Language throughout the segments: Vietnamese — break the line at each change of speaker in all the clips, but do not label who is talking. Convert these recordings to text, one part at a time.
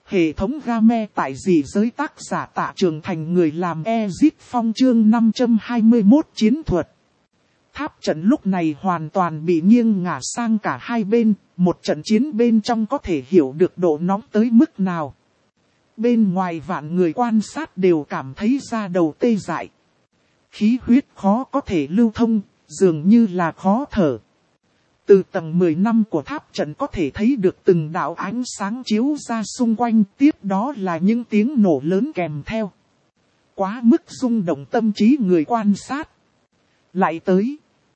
Hệ thống game tại dị giới tác giả Tạ Trường Thành, người làm Exit Phong, chương 521 chiến thuật. Tháp trận lúc này hoàn toàn bị nghiêng ngả sang cả hai bên, một trận chiến bên trong có thể hiểu được độ nóng tới mức nào. Bên ngoài vạn người quan sát đều cảm thấy da đầu tê dại. Khí huyết khó có thể lưu thông, dường như là khó thở. Từ tầng 10 năm của tháp trận có thể thấy được từng đạo ánh sáng chiếu ra xung quanh, tiếp đó là những tiếng nổ lớn kèm theo. Quá mức rung động tâm trí người quan sát. Lại tới.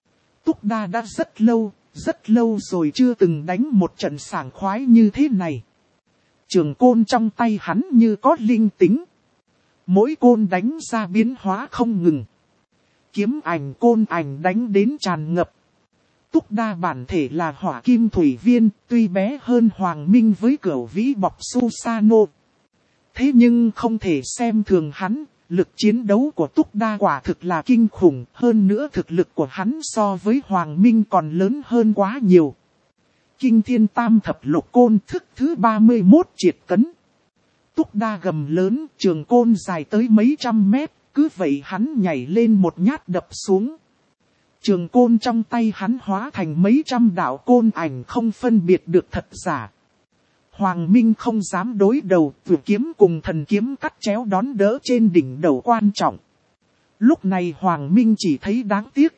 Túc Đa đã rất lâu rồi chưa từng đánh một trận sảng khoái như thế này. Trường côn trong tay hắn như có linh tính. Mỗi côn đánh ra biến hóa không ngừng. Kiếm ảnh côn ảnh đánh đến tràn ngập. Túc Đa bản thể là hỏa kim thủy viên, tuy bé hơn Hoàng Minh với cửu vĩ bọc Susano. Thế nhưng không thể xem thường hắn, lực chiến đấu của Túc Đa quả thực là kinh khủng, hơn nữa thực lực của hắn so với Hoàng Minh còn lớn hơn quá nhiều. Kinh thiên tam thập lục côn thức thứ 31 triệt cấn. Túc Đa gầm lớn, trường côn dài tới mấy trăm mét, cứ vậy hắn nhảy lên một nhát đập xuống. Trường côn trong tay hắn hóa thành mấy trăm đạo côn ảnh không phân biệt được thật giả. Hoàng Minh không dám đối đầu, vừa kiếm cùng thần kiếm cắt chéo đón đỡ trên đỉnh đầu quan trọng. Lúc này Hoàng Minh chỉ thấy đáng tiếc.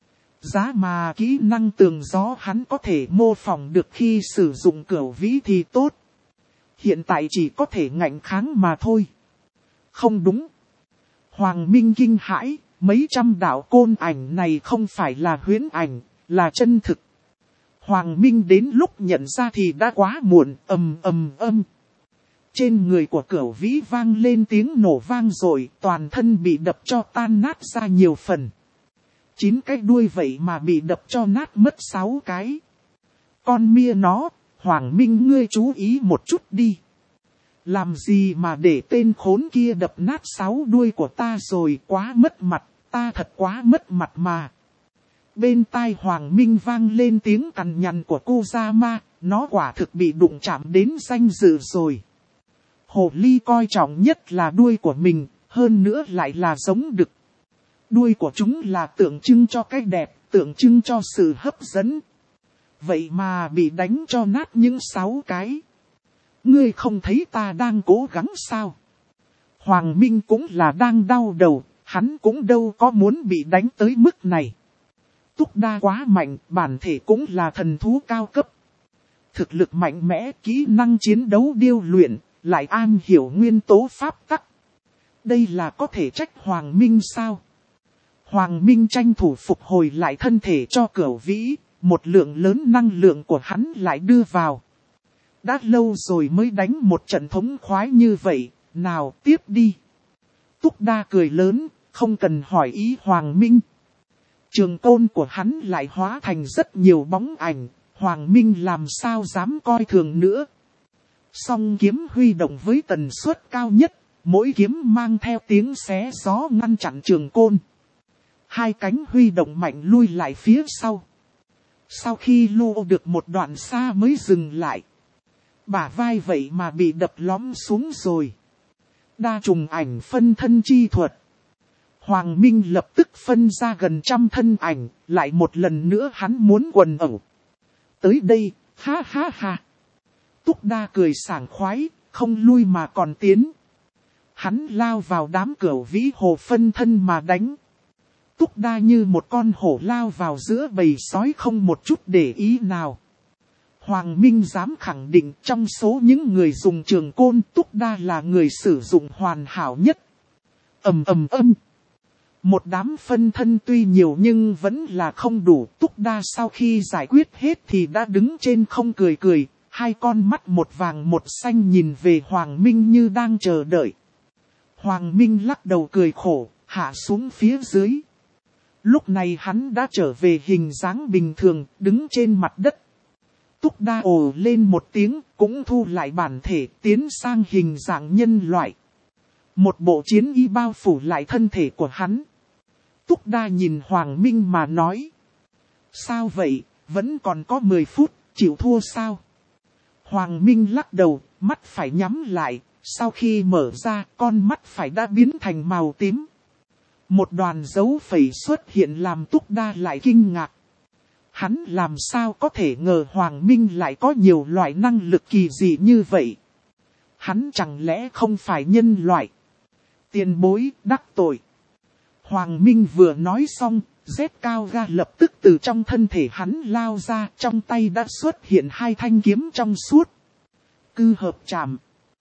Giá mà kỹ năng tường gió hắn có thể mô phỏng được khi sử dụng cửu vĩ thì tốt. Hiện tại chỉ có thể ngạnh kháng mà thôi. Không đúng. Hoàng Minh kinh hãi. Mấy trăm đạo côn ảnh này không phải là huyễn ảnh, là chân thực. Hoàng Minh đến lúc nhận ra thì đã quá muộn, ầm. Trên người của Cửu Vĩ vang lên tiếng nổ vang rồi, toàn thân bị đập cho tan nát ra nhiều phần. 9 cái đuôi vậy mà bị đập cho nát mất 6 cái. Con mia nó, Hoàng Minh ngươi chú ý một chút đi. Làm gì mà để tên khốn kia đập nát 6 đuôi của ta rồi, quá mất mặt, ta thật quá mất mặt mà. Bên tai Hoàng Minh vang lên tiếng cằn nhằn của Kozama, nó quả thực bị đụng chạm đến danh dự rồi. Hồ ly coi trọng nhất là đuôi của mình, hơn nữa lại là giống đực. Đuôi của chúng là tượng trưng cho cái đẹp, tượng trưng cho sự hấp dẫn. Vậy mà bị đánh cho nát những 6 cái. Ngươi không thấy ta đang cố gắng sao? Hoàng Minh cũng là đang đau đầu, hắn cũng đâu có muốn bị đánh tới mức này. Túc Đa quá mạnh, bản thể cũng là thần thú cao cấp. Thực lực mạnh mẽ, kỹ năng chiến đấu điêu luyện, lại am hiểu nguyên tố pháp tắc. Đây là có thể trách Hoàng Minh sao? Hoàng Minh tranh thủ phục hồi lại thân thể cho Cửu Vĩ, một lượng lớn năng lượng của hắn lại đưa vào. Đã lâu rồi mới đánh một trận thống khoái như vậy, nào tiếp đi. Túc Đa cười lớn, không cần hỏi ý Hoàng Minh. Trường côn của hắn lại hóa thành rất nhiều bóng ảnh, Hoàng Minh làm sao dám coi thường nữa. Song kiếm huy động với tần suất cao nhất, mỗi kiếm mang theo tiếng xé gió ngăn chặn trường côn. Hai cánh huy động mạnh lui lại phía sau. Sau khi lô được một đoạn xa mới dừng lại. Bả vai vậy mà bị đập lõm xuống rồi. Đa trùng ảnh phân thân chi thuật. Hoàng Minh lập tức phân ra gần 100 thân ảnh, lại một lần nữa hắn muốn quần ẩu. Tới đây, ha ha ha. Túc Đa cười sảng khoái, không lui mà còn tiến. Hắn lao vào đám Cửu Vĩ hồ phân thân mà đánh. Túc Đa như một con hổ lao vào giữa bầy sói không một chút để ý nào. Hoàng Minh dám khẳng định trong số những người dùng trường côn, Túc Đa là người sử dụng hoàn hảo nhất. Ầm. Một đám phân thân tuy nhiều nhưng vẫn là không đủ. Túc Đa sau khi giải quyết hết thì đã đứng trên không cười, hai con mắt một vàng một xanh nhìn về Hoàng Minh như đang chờ đợi. Hoàng Minh lắc đầu cười khổ, hạ xuống phía dưới. Lúc này hắn đã trở về hình dáng bình thường, đứng trên mặt đất. Túc Đa ồ lên một tiếng, cũng thu lại bản thể, tiến sang hình dạng nhân loại. Một bộ chiến y bao phủ lại thân thể của hắn. Túc Đa nhìn Hoàng Minh mà nói. Sao vậy, vẫn còn có 10 phút, chịu thua sao? Hoàng Minh lắc đầu, mắt phải nhắm lại, sau khi mở ra con mắt phải đã biến thành màu tím. Một đoàn dấu phẩy xuất hiện làm Túc Đa lại kinh ngạc. Hắn làm sao có thể ngờ Hoàng Minh lại có nhiều loại năng lực kỳ dị như vậy. Hắn chẳng lẽ không phải nhân loại? Tiền bối đắc tội. Hoàng Minh vừa nói xong, Z Cao Ga lập tức từ trong thân thể hắn lao ra, trong tay đã xuất hiện 2 thanh kiếm trong suốt. Cư hợp chạm.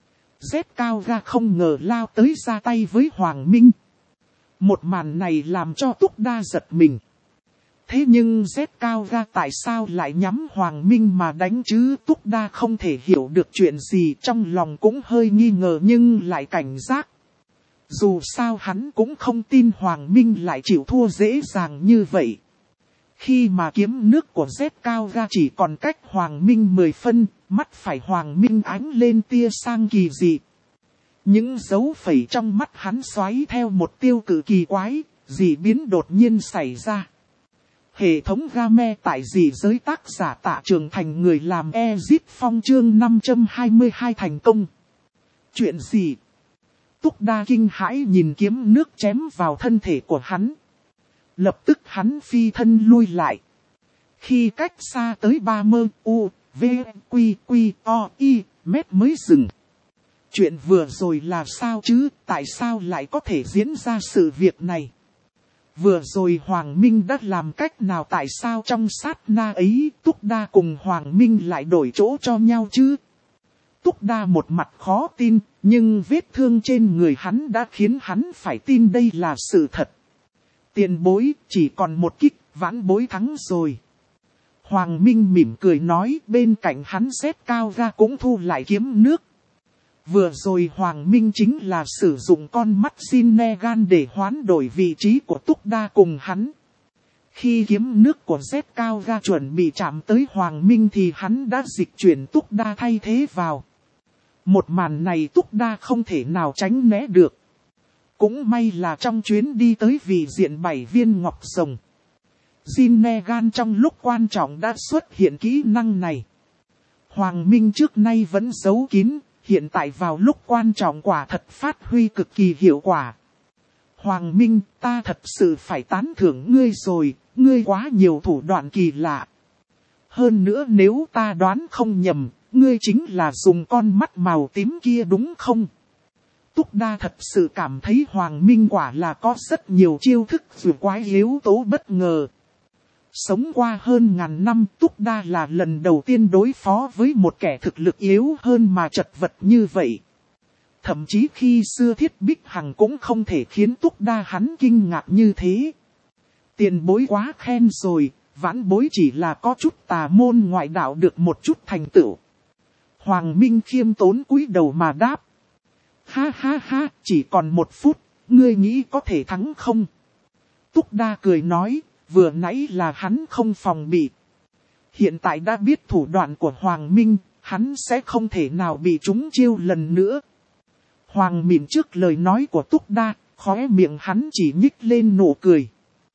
Z Cao Ga không ngờ lao tới ra tay với Hoàng Minh. Một màn này làm cho Túc Đa giật mình. Thế nhưng Z Cao Ga tại sao lại nhắm Hoàng Minh mà đánh chứ? Túc Đa không thể hiểu được chuyện gì, trong lòng cũng hơi nghi ngờ nhưng lại cảnh giác. Dù sao hắn cũng không tin Hoàng Minh lại chịu thua dễ dàng như vậy. Khi mà kiếm nước của Z Cao Ga chỉ còn cách Hoàng Minh 10 phân, mắt phải Hoàng Minh ánh lên tia sang kỳ dị. Những dấu phẩy trong mắt hắn xoáy theo một tiêu cự kỳ quái, dị biến đột nhiên xảy ra. Hệ thống game tại dị giới tác giả Tạ Trường Thành người làm Ezit Phong chương 522 thành công. Chuyện gì? Túc Đa kinh hãi nhìn kiếm nước chém vào thân thể của hắn. Lập tức hắn phi thân lui lại. Khi cách xa tới 30 U, V, Quy, Quy, O, I, mét mới dừng. Chuyện vừa rồi là sao chứ? Tại sao lại có thể diễn ra sự việc này? Vừa rồi Hoàng Minh đã làm cách nào, tại sao trong sát na ấy Túc Đa cùng Hoàng Minh lại đổi chỗ cho nhau chứ? Túc Đa một mặt khó tin, nhưng vết thương trên người hắn đã khiến hắn phải tin đây là sự thật. Tiền bối, chỉ còn một kích, vãn bối thắng rồi. Hoàng Minh mỉm cười nói, bên cạnh hắn Z Cao Ga cũng thu lại kiếm nước. Vừa rồi Hoàng Minh chính là sử dụng con mắt Zinnegan để hoán đổi vị trí của Túc Đa cùng hắn. Khi kiếm nước của Z Cao Ga chuẩn bị chạm tới Hoàng Minh thì hắn đã dịch chuyển Túc Đa thay thế vào. Một màn này Túc Đa không thể nào tránh né được. Cũng may là trong chuyến đi tới vị diện 7 viên ngọc rồng, Zinnegan trong lúc quan trọng đã xuất hiện kỹ năng này. Hoàng Minh trước nay vẫn giấu kín, hiện tại vào lúc quan trọng quả thật phát huy cực kỳ hiệu quả. Hoàng Minh, ta thật sự phải tán thưởng ngươi rồi, ngươi quá nhiều thủ đoạn kỳ lạ. Hơn nữa nếu ta đoán không nhầm, ngươi chính là dùng con mắt màu tím kia đúng không? Túc Đa thật sự cảm thấy Hoàng Minh quả là có rất nhiều chiêu thức vừa quái yếu tố bất ngờ. Sống qua hơn ngàn năm, Túc Đa là lần đầu tiên đối phó với một kẻ thực lực yếu hơn mà chật vật như vậy. Thậm chí khi xưa Thiết Bích Hằng cũng không thể khiến Túc Đa hắn kinh ngạc như thế. Tiền bối quá khen rồi, vãn bối chỉ là có chút tà môn ngoại đạo được một chút thành tựu. Hoàng Minh khiêm tốn cúi đầu mà đáp. Ha ha ha, chỉ còn 1 phút, ngươi nghĩ có thể thắng không? Túc Đa cười nói, vừa nãy là hắn không phòng bị. Hiện tại đã biết thủ đoạn của Hoàng Minh, hắn sẽ không thể nào bị trúng chiêu lần nữa. Hoàng mỉm trước lời nói của Túc Đa, khóe miệng hắn chỉ nhích lên nụ cười.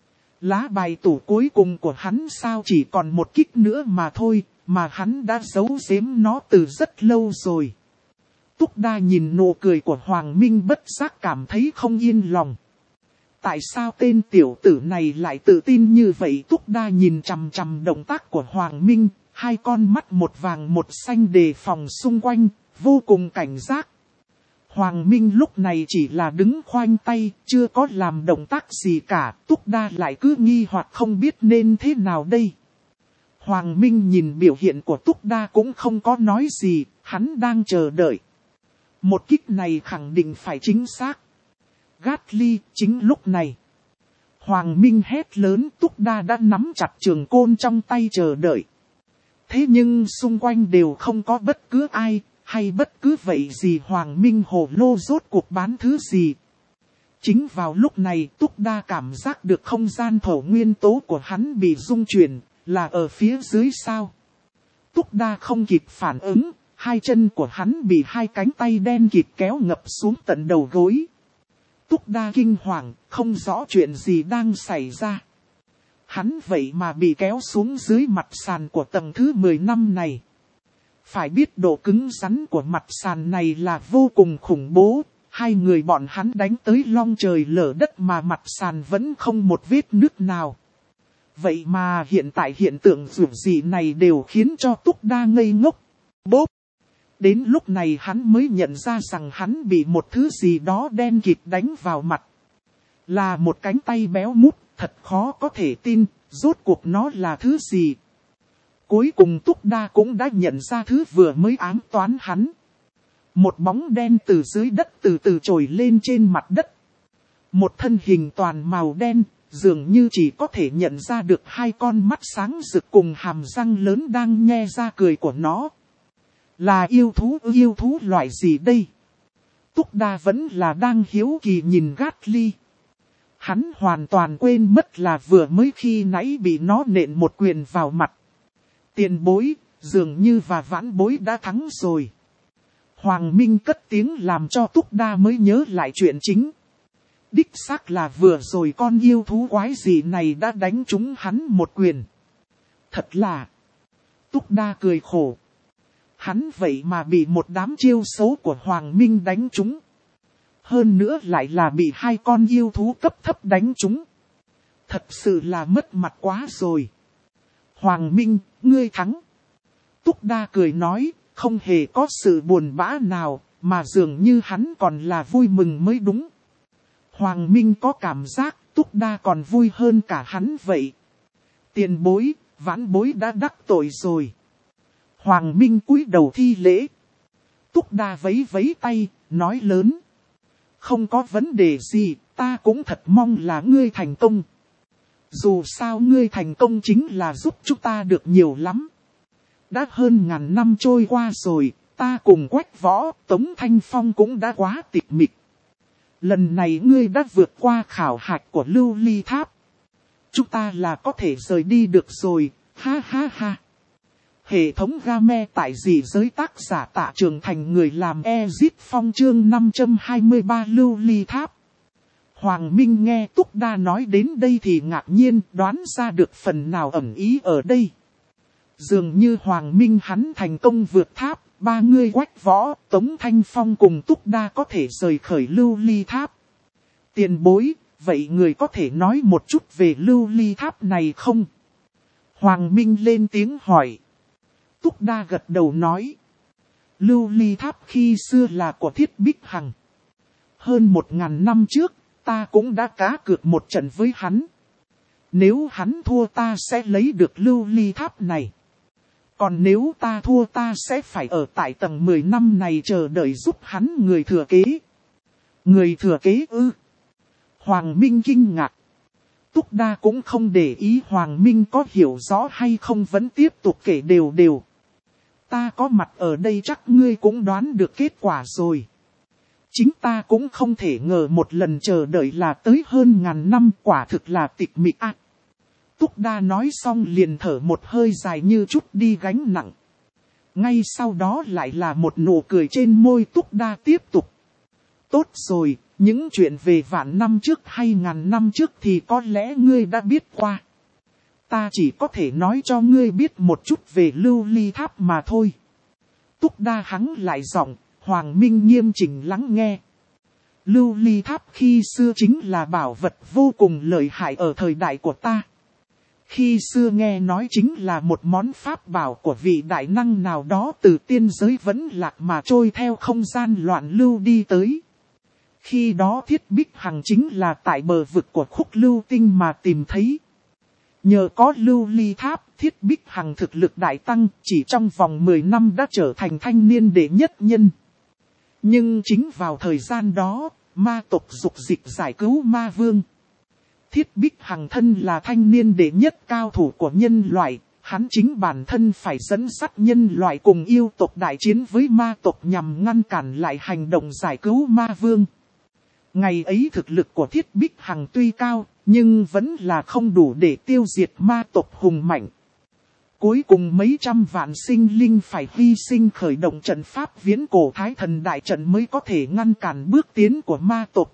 Lá bài tủ cuối cùng của hắn sao chỉ còn 1 kích nữa mà thôi, mà hắn đã giấu giếm nó từ rất lâu rồi. Túc Đa nhìn nụ cười của Hoàng Minh bất giác cảm thấy không yên lòng. Tại sao tên tiểu tử này lại tự tin như vậy? Túc Đa nhìn chằm chằm động tác của Hoàng Minh, 2 con mắt một vàng một xanh đề phòng xung quanh, vô cùng cảnh giác. Hoàng Minh lúc này chỉ là đứng khoanh tay, chưa có làm động tác gì cả, Túc Đa lại cứ nghi hoặc không biết nên thế nào đây. Hoàng Minh nhìn biểu hiện của Túc Đa cũng không có nói gì, hắn đang chờ đợi. Một kích này khẳng định phải chính xác. Gatly, chính lúc này. Hoàng Minh hét lớn, Túc Đa đã nắm chặt trường côn trong tay chờ đợi. Thế nhưng xung quanh đều không có bất cứ ai, hay bất cứ vậy gì. Hoàng Minh hồ lô rốt cuộc bán thứ gì. Chính vào lúc này Túc Đa cảm giác được không gian thổ nguyên tố của hắn bị rung chuyển, là ở phía dưới sao. Túc Đa không kịp phản ứng, 2 chân của hắn bị 2 cánh tay đen kịt kéo ngập xuống tận đầu gối. Túc Đa kinh hoàng, không rõ chuyện gì đang xảy ra. Hắn vậy mà bị kéo xuống dưới mặt sàn của tầng thứ 10 năm này. Phải biết độ cứng rắn của mặt sàn này là vô cùng khủng bố. Hai người bọn hắn đánh tới long trời lở đất mà mặt sàn vẫn không một vết nứt nào. Vậy mà hiện tại hiện tượng rủi gì này đều khiến cho Túc Đa ngây ngốc. Bốp! Đến lúc này hắn mới nhận ra rằng hắn bị một thứ gì đó đen kịt đánh vào mặt. Là một cánh tay béo mút, thật khó có thể tin, rốt cuộc nó là thứ gì. Cuối cùng Túc Đa cũng đã nhận ra thứ vừa mới ám toán hắn. Một bóng đen từ dưới đất từ từ trồi lên trên mặt đất. Một thân hình toàn màu đen, dường như chỉ có thể nhận ra được hai con mắt sáng rực cùng hàm răng lớn đang nhe ra cười của nó. Là yêu thú loại gì đây? Túc Đa vẫn là đang hiếu kỳ nhìn Gatly. Hắn hoàn toàn quên mất là vừa mới khi nãy bị nó nện một quyền vào mặt. Tiền bối, dường như và vãn bối đã thắng rồi. Hoàng Minh cất tiếng làm cho Túc Đa mới nhớ lại chuyện chính. Đích xác là vừa rồi con yêu thú quái gì này đã đánh trúng hắn một quyền. Thật là... Túc Đa cười khổ. Hắn vậy mà bị một đám chiêu xấu của Hoàng Minh đánh trúng. Hơn nữa lại là bị hai con yêu thú cấp thấp đánh trúng. Thật sự là mất mặt quá rồi. Hoàng Minh, ngươi thắng. Túc Đa cười nói, không hề có sự buồn bã nào, mà dường như hắn còn là vui mừng mới đúng. Hoàng Minh có cảm giác Túc Đa còn vui hơn cả hắn vậy. Tiền bối, vãn bối đã đắc tội rồi. Hoàng Minh cúi đầu thi lễ. Túc Đa vẫy vẫy tay, nói lớn. Không có vấn đề gì, ta cũng thật mong là ngươi thành công. Dù sao ngươi thành công chính là giúp chúng ta được nhiều lắm. Đã hơn ngàn năm trôi qua rồi, ta cùng Quách Võ, Tống Thanh Phong cũng đã quá tịch mịch. Lần này ngươi đã vượt qua khảo hạch của Lưu Ly Tháp. Chúng ta là có thể rời đi được rồi, ha ha ha. Hệ thống game tại dị giới tác giả Tạ Trường Thành người làm Exit Phong chương 523 Lưu Ly Tháp. Hoàng Minh nghe Túc Đa nói đến đây thì ngạc nhiên đoán ra được phần nào ẩn ý ở đây. Dường như Hoàng Minh hắn thành công vượt tháp, ba người Quách Võ, Tống Thanh Phong cùng Túc Đa có thể rời khỏi Lưu Ly Tháp. Tiền bối, vậy người có thể nói một chút về Lưu Ly Tháp này không? Hoàng Minh lên tiếng hỏi. Túc Đa gật đầu nói. Lưu Ly Tháp khi xưa là của Thiết Bích Hằng. Hơn 1000 năm trước, ta cũng đã cá cược một trận với hắn. Nếu hắn thua ta sẽ lấy được Lưu Ly Tháp này. Còn nếu ta thua ta sẽ phải ở tại tầng 10 năm này chờ đợi giúp hắn người thừa kế. Người thừa kế ư? Hoàng Minh kinh ngạc. Túc Đa cũng không để ý Hoàng Minh có hiểu rõ hay không vẫn tiếp tục kể đều. Ta có mặt ở đây chắc ngươi cũng đoán được kết quả rồi. Chính ta cũng không thể ngờ một lần chờ đợi là tới hơn ngàn năm, quả thực là tịch mịch ác. Túc Đa nói xong liền thở một hơi dài như chút đi gánh nặng. Ngay sau đó lại là một nụ cười trên môi Túc Đa tiếp tục. Tốt rồi, những chuyện về vạn năm trước hay ngàn năm trước thì có lẽ ngươi đã biết qua. Ta chỉ có thể nói cho ngươi biết một chút về Lưu Ly Tháp mà thôi. Túc Đa hắng lại giọng, Hoàng Minh nghiêm chỉnh lắng nghe. Lưu Ly Tháp khi xưa chính là bảo vật vô cùng lợi hại ở thời đại của ta. Khi xưa nghe nói chính là một món pháp bảo của vị đại năng nào đó từ tiên giới vẫn lạc mà trôi theo không gian loạn lưu đi tới. Khi đó Thiết Bích Hằng chính là tại bờ vực của Khúc Lưu Tinh mà tìm thấy. Nhờ có Lưu Ly Tháp, Thiết Bích Hằng thực lực đại tăng, chỉ trong vòng 10 năm đã trở thành thanh niên đệ nhất nhân. Nhưng chính vào thời gian đó, ma tộc dục dịch giải cứu ma vương. Thiết Bích Hằng thân là thanh niên đệ nhất cao thủ của nhân loại, hắn chính bản thân phải dẫn dắt nhân loại cùng yêu tộc đại chiến với ma tộc nhằm ngăn cản lại hành động giải cứu ma vương. Ngày ấy thực lực của Thiết Bích Hằng tuy cao, nhưng vẫn là không đủ để tiêu diệt ma tộc hùng mạnh. Cuối cùng mấy trăm vạn sinh linh phải hy sinh khởi động trận pháp viễn cổ Thái Thần đại trận mới có thể ngăn cản bước tiến của ma tộc.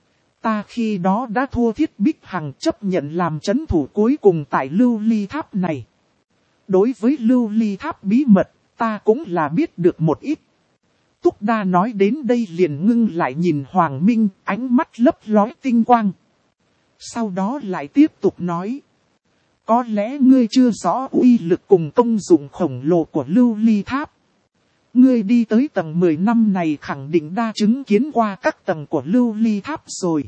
Ta khi đó đã thua Thiết Bích Hằng chấp nhận làm trấn thủ cuối cùng tại Lưu Ly Tháp này. Đối với Lưu Ly Tháp bí mật, Ta cũng là biết được một ít. Túc Đa nói đến đây liền ngưng lại nhìn Hoàng Minh, ánh mắt lấp lóe tinh quang. Sau đó lại tiếp tục nói. Có lẽ ngươi chưa rõ uy lực cùng công dụng khổng lồ của lưu ly tháp. Ngươi đi tới tầng 10 năm này khẳng định đã chứng kiến qua các tầng của lưu ly tháp rồi.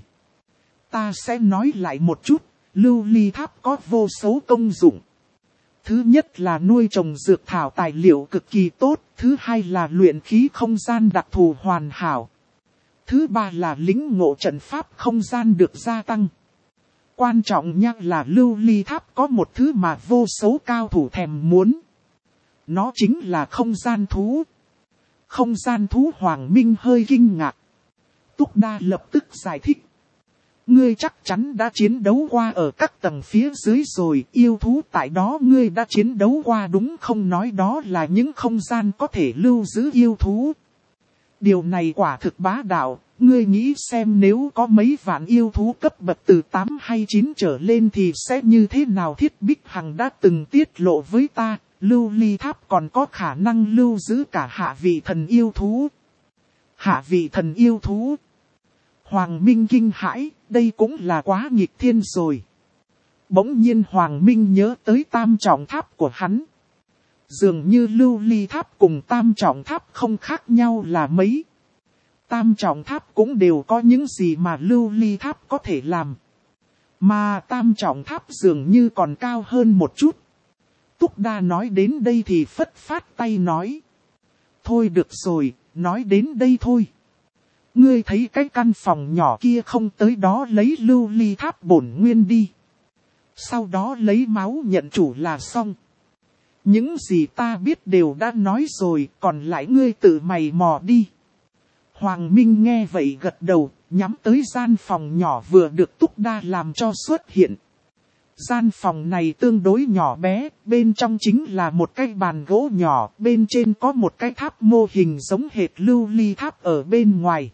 Ta sẽ nói lại một chút, lưu ly tháp có vô số công dụng. Thứ nhất là nuôi trồng dược thảo tài liệu cực kỳ tốt, thứ hai là luyện khí không gian đặc thù hoàn hảo. Thứ ba là lĩnh ngộ trận pháp không gian được gia tăng. Quan trọng nhất là lưu ly tháp có một thứ mà vô số cao thủ thèm muốn. Nó chính là không gian thú. Không gian thú Hoàng Minh hơi kinh ngạc. Túc Đa lập tức giải thích. Ngươi chắc chắn đã chiến đấu qua ở các tầng phía dưới rồi, yêu thú tại đó ngươi đã chiến đấu qua đúng không? Nói đó là những không gian có thể lưu giữ yêu thú. Điều này quả thực bá đạo, ngươi nghĩ xem nếu có mấy vạn yêu thú cấp bậc từ 8 hay 9 trở lên thì sẽ như thế nào? Thiết Bích Hằng đã từng tiết lộ với ta, lưu ly tháp còn có khả năng lưu giữ cả hạ vị thần yêu thú. Hạ vị thần yêu thú? Hoàng Minh kinh hãi, đây cũng là quá nghịch thiên rồi. Bỗng nhiên Hoàng Minh nhớ tới tam trọng tháp của hắn. Dường như lưu ly tháp cùng tam trọng tháp không khác nhau là mấy. Tam trọng tháp cũng đều có những gì mà lưu ly tháp có thể làm. Mà tam trọng tháp dường như còn cao hơn một chút. Túc Đa nói đến đây thì phất phát tay nói. Thôi được rồi, nói đến đây thôi. Ngươi thấy cái căn phòng nhỏ kia không, tới đó lấy lưu ly tháp bổn nguyên đi. Sau đó lấy máu nhận chủ là xong. Những gì ta biết đều đã nói rồi, còn lại ngươi tự mày mò đi. Hoàng Minh nghe vậy gật đầu, nhắm tới gian phòng nhỏ vừa được Túc Đa làm cho xuất hiện. Gian phòng này tương đối nhỏ bé, bên trong chính là một cái bàn gỗ nhỏ, bên trên có một cái tháp mô hình giống hệt lưu ly tháp ở bên ngoài.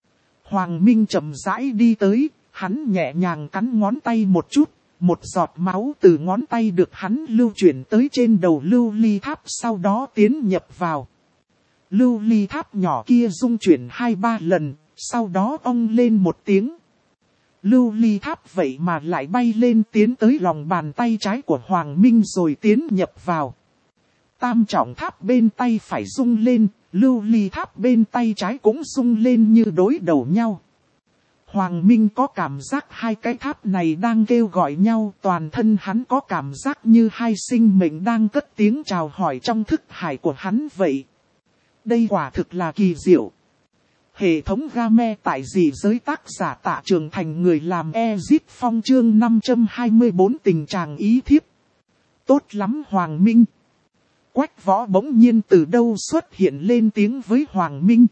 Hoàng Minh chậm rãi đi tới, hắn nhẹ nhàng cắn ngón tay một chút, một giọt máu từ ngón tay được hắn lưu chuyển tới trên đầu lưu ly tháp, sau đó tiến nhập vào. Lưu ly tháp nhỏ kia rung chuyển 2-3 lần, sau đó ong lên một tiếng. Lưu ly tháp vậy mà lại bay lên tiến tới lòng bàn tay trái của Hoàng Minh rồi tiến nhập vào. Tam trọng tháp bên tay phải rung lên, lưu ly tháp bên tay trái cũng rung lên như đối đầu nhau. Hoàng Minh có cảm giác hai cái tháp này đang kêu gọi nhau, toàn thân hắn có cảm giác như hai sinh mệnh đang cất tiếng chào hỏi trong thức hải của hắn vậy. Đây quả thực là kỳ diệu. Hệ thống game tại dị giới tác giả Tạ Trường Thành, người làm Ezit Phong chương 524 tình trạng ý thiếp. Tốt lắm Hoàng Minh. Quách Võ bỗng nhiên từ đâu xuất hiện lên tiếng với Hoàng Minh.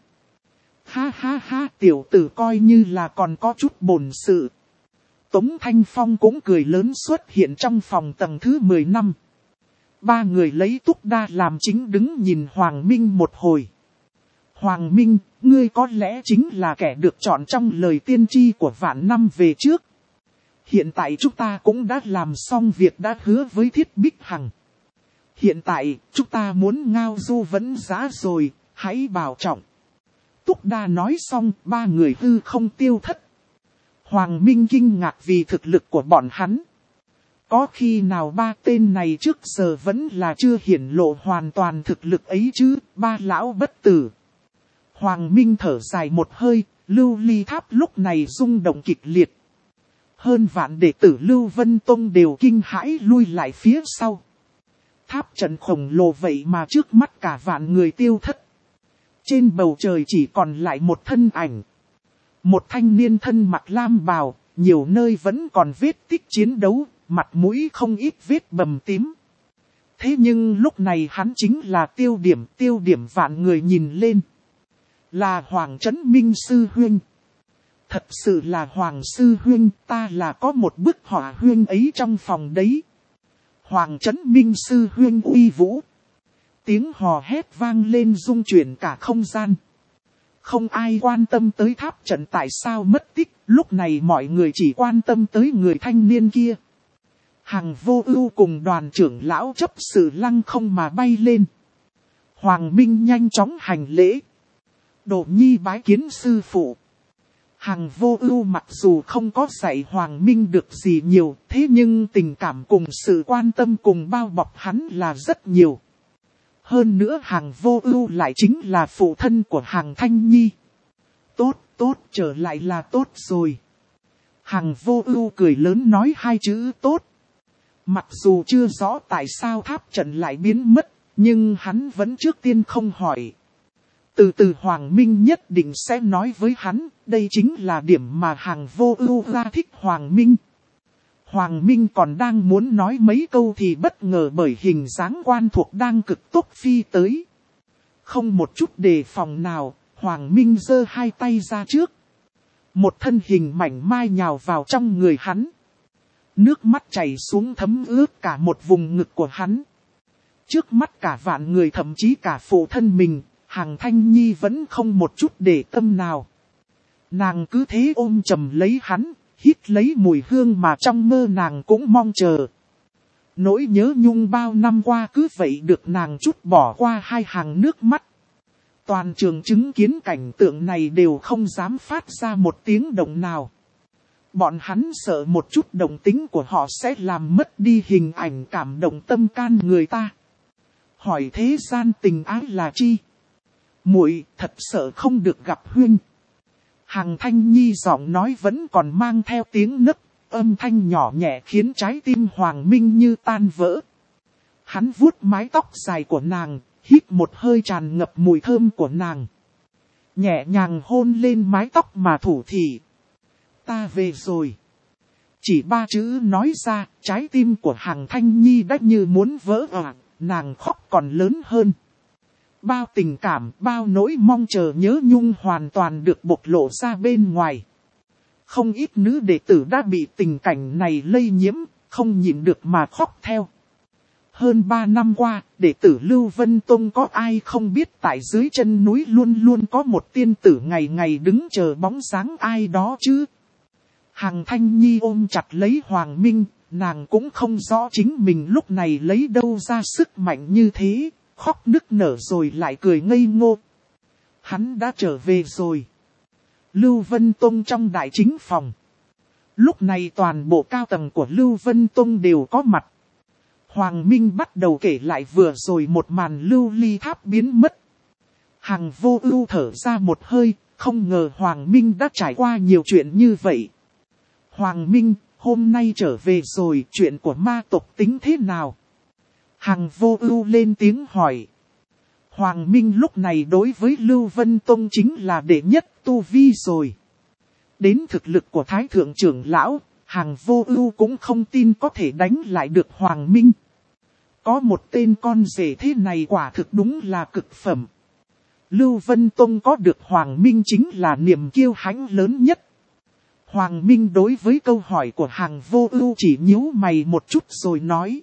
Ha ha ha, tiểu tử coi như là còn có chút bổn sự. Tống Thanh Phong cũng cười lớn xuất hiện trong phòng tầng thứ 10 năm. Ba người lấy Túc Đa làm chính đứng nhìn Hoàng Minh một hồi. Hoàng Minh, ngươi có lẽ chính là kẻ được chọn trong lời tiên tri của vạn năm về trước. Hiện tại chúng ta cũng đã làm xong việc đã hứa với Thiết Bích Hằng. Hiện tại, chúng ta muốn ngao du vấn giá rồi, hãy bảo trọng. Túc Đa nói xong, ba người hư không tiêu thất. Hoàng Minh kinh ngạc vì thực lực của bọn hắn. Có khi nào ba tên này trước giờ vẫn là chưa hiển lộ hoàn toàn thực lực ấy chứ, ba lão bất tử. Hoàng Minh thở dài một hơi, lưu ly tháp lúc này rung động kịch liệt. Hơn vạn đệ tử Lưu Vân Tông đều kinh hãi lui lại phía sau. Tháp trận khổng lồ vậy mà trước mắt cả vạn người tiêu thất. Trên bầu trời chỉ còn lại một thân ảnh. Một thanh niên thân mặc lam bào, nhiều nơi vẫn còn vết tích chiến đấu, mặt mũi không ít vết bầm tím. Thế nhưng lúc này hắn chính là tiêu điểm vạn người nhìn lên. Là Hoàng Chấn Minh Sư Huynh. Thật sự là Hoàng Sư Huynh, ta là có một bức họa huynh ấy trong phòng đấy. Hoàng Chấn Minh Sư Huynh uy vũ. Tiếng hò hét vang lên rung chuyển cả không gian. Không ai quan tâm tới tháp trận tại sao mất tích, lúc này mọi người chỉ quan tâm tới người thanh niên kia. Hằng Vô Ưu cùng đoàn trưởng lão chấp sự lăng không mà bay lên. Hoàng Minh nhanh chóng hành lễ. Đỗ Nhi bái kiến sư phụ. Hằng Vô Ưu mặc dù không có dạy Hoàng Minh được gì nhiều, thế nhưng tình cảm cùng sự quan tâm cùng bao bọc hắn là rất nhiều. Hơn nữa Hằng Vô Ưu lại chính là phụ thân của Hằng Thanh Nhi. Tốt, trở lại là tốt rồi. Hằng Vô Ưu cười lớn nói hai chữ tốt. Mặc dù chưa rõ tại sao tháp trận lại biến mất, nhưng hắn vẫn trước tiên không hỏi. Từ từ Hoàng Minh nhất định sẽ nói với hắn, đây chính là điểm mà Hằng Vô Ưu ra thích Hoàng Minh. Hoàng Minh còn đang muốn nói mấy câu thì bất ngờ bởi hình dáng Quan Thuộc đang cực tốc phi tới. Không một chút đề phòng nào, Hoàng Minh giơ hai tay ra trước. Một thân hình mảnh mai nhào vào trong người hắn. Nước mắt chảy xuống thấm ướt cả một vùng ngực của hắn. Trước mắt cả vạn người thậm chí cả phụ thân mình, Hằng Thanh Nhi vẫn không một chút để tâm nào. Nàng cứ thế ôm chầm lấy hắn, hít lấy mùi hương mà trong mơ nàng cũng mong chờ. Nỗi nhớ nhung bao năm qua cứ vậy được nàng trút bỏ qua hai hàng nước mắt. Toàn trường chứng kiến cảnh tượng này đều không dám phát ra một tiếng động nào. Bọn hắn sợ một chút động tính của họ sẽ làm mất đi hình ảnh cảm động tâm can người ta. Hỏi thế gian tình ái là chi? Muội thật sợ không được gặp huynh. Hằng Thanh Nhi giọng nói vẫn còn mang theo tiếng nấc, âm thanh nhỏ nhẹ khiến trái tim Hoàng Minh như tan vỡ. Hắn vuốt mái tóc dài của nàng, hít một hơi tràn ngập mùi thơm của nàng. Nhẹ nhàng hôn lên mái tóc mà thủ thỉ. Ta về rồi. Chỉ ba chữ nói ra, trái tim của Hằng Thanh Nhi đã như muốn vỡ òa, nàng khóc còn lớn hơn. Bao tình cảm, bao nỗi mong chờ nhớ nhung hoàn toàn được bộc lộ ra bên ngoài. Không ít nữ đệ tử đã bị tình cảnh này lây nhiễm, không nhịn được mà khóc theo. Hơn 3 năm qua, đệ tử Lưu Vân Tông có ai không biết tại dưới chân núi luôn luôn có một tiên tử ngày ngày đứng chờ bóng dáng ai đó chứ. Hằng Thanh Nhi ôm chặt lấy Hoàng Minh, nàng cũng không rõ chính mình lúc này lấy đâu ra sức mạnh như thế, khóc nức nở rồi lại cười ngây ngô. Hắn đã trở về rồi. Lưu Vân Tông trong đại chính phòng. Lúc này toàn bộ cao tầng của Lưu Vân Tông đều có mặt. Hoàng Minh bắt đầu kể lại vừa rồi một màn lưu ly tháp biến mất. Hằng Vô Ưu thở ra một hơi, không ngờ Hoàng Minh đã trải qua nhiều chuyện như vậy. Hoàng Minh, hôm nay trở về rồi, chuyện của ma tộc tính thế nào? Hằng Vô Ưu lên tiếng hỏi. Hoàng Minh lúc này đối với Lưu Vân Tông chính là đệ nhất tu vi rồi. Đến thực lực của Thái Thượng trưởng lão, Hằng Vô Ưu cũng không tin có thể đánh lại được Hoàng Minh. Có một tên con rể thế này quả thực đúng là cực phẩm. Lưu Vân Tông có được Hoàng Minh chính là niềm kiêu hãnh lớn nhất. Hoàng Minh đối với câu hỏi của Hằng Vô Ưu chỉ nhíu mày một chút rồi nói.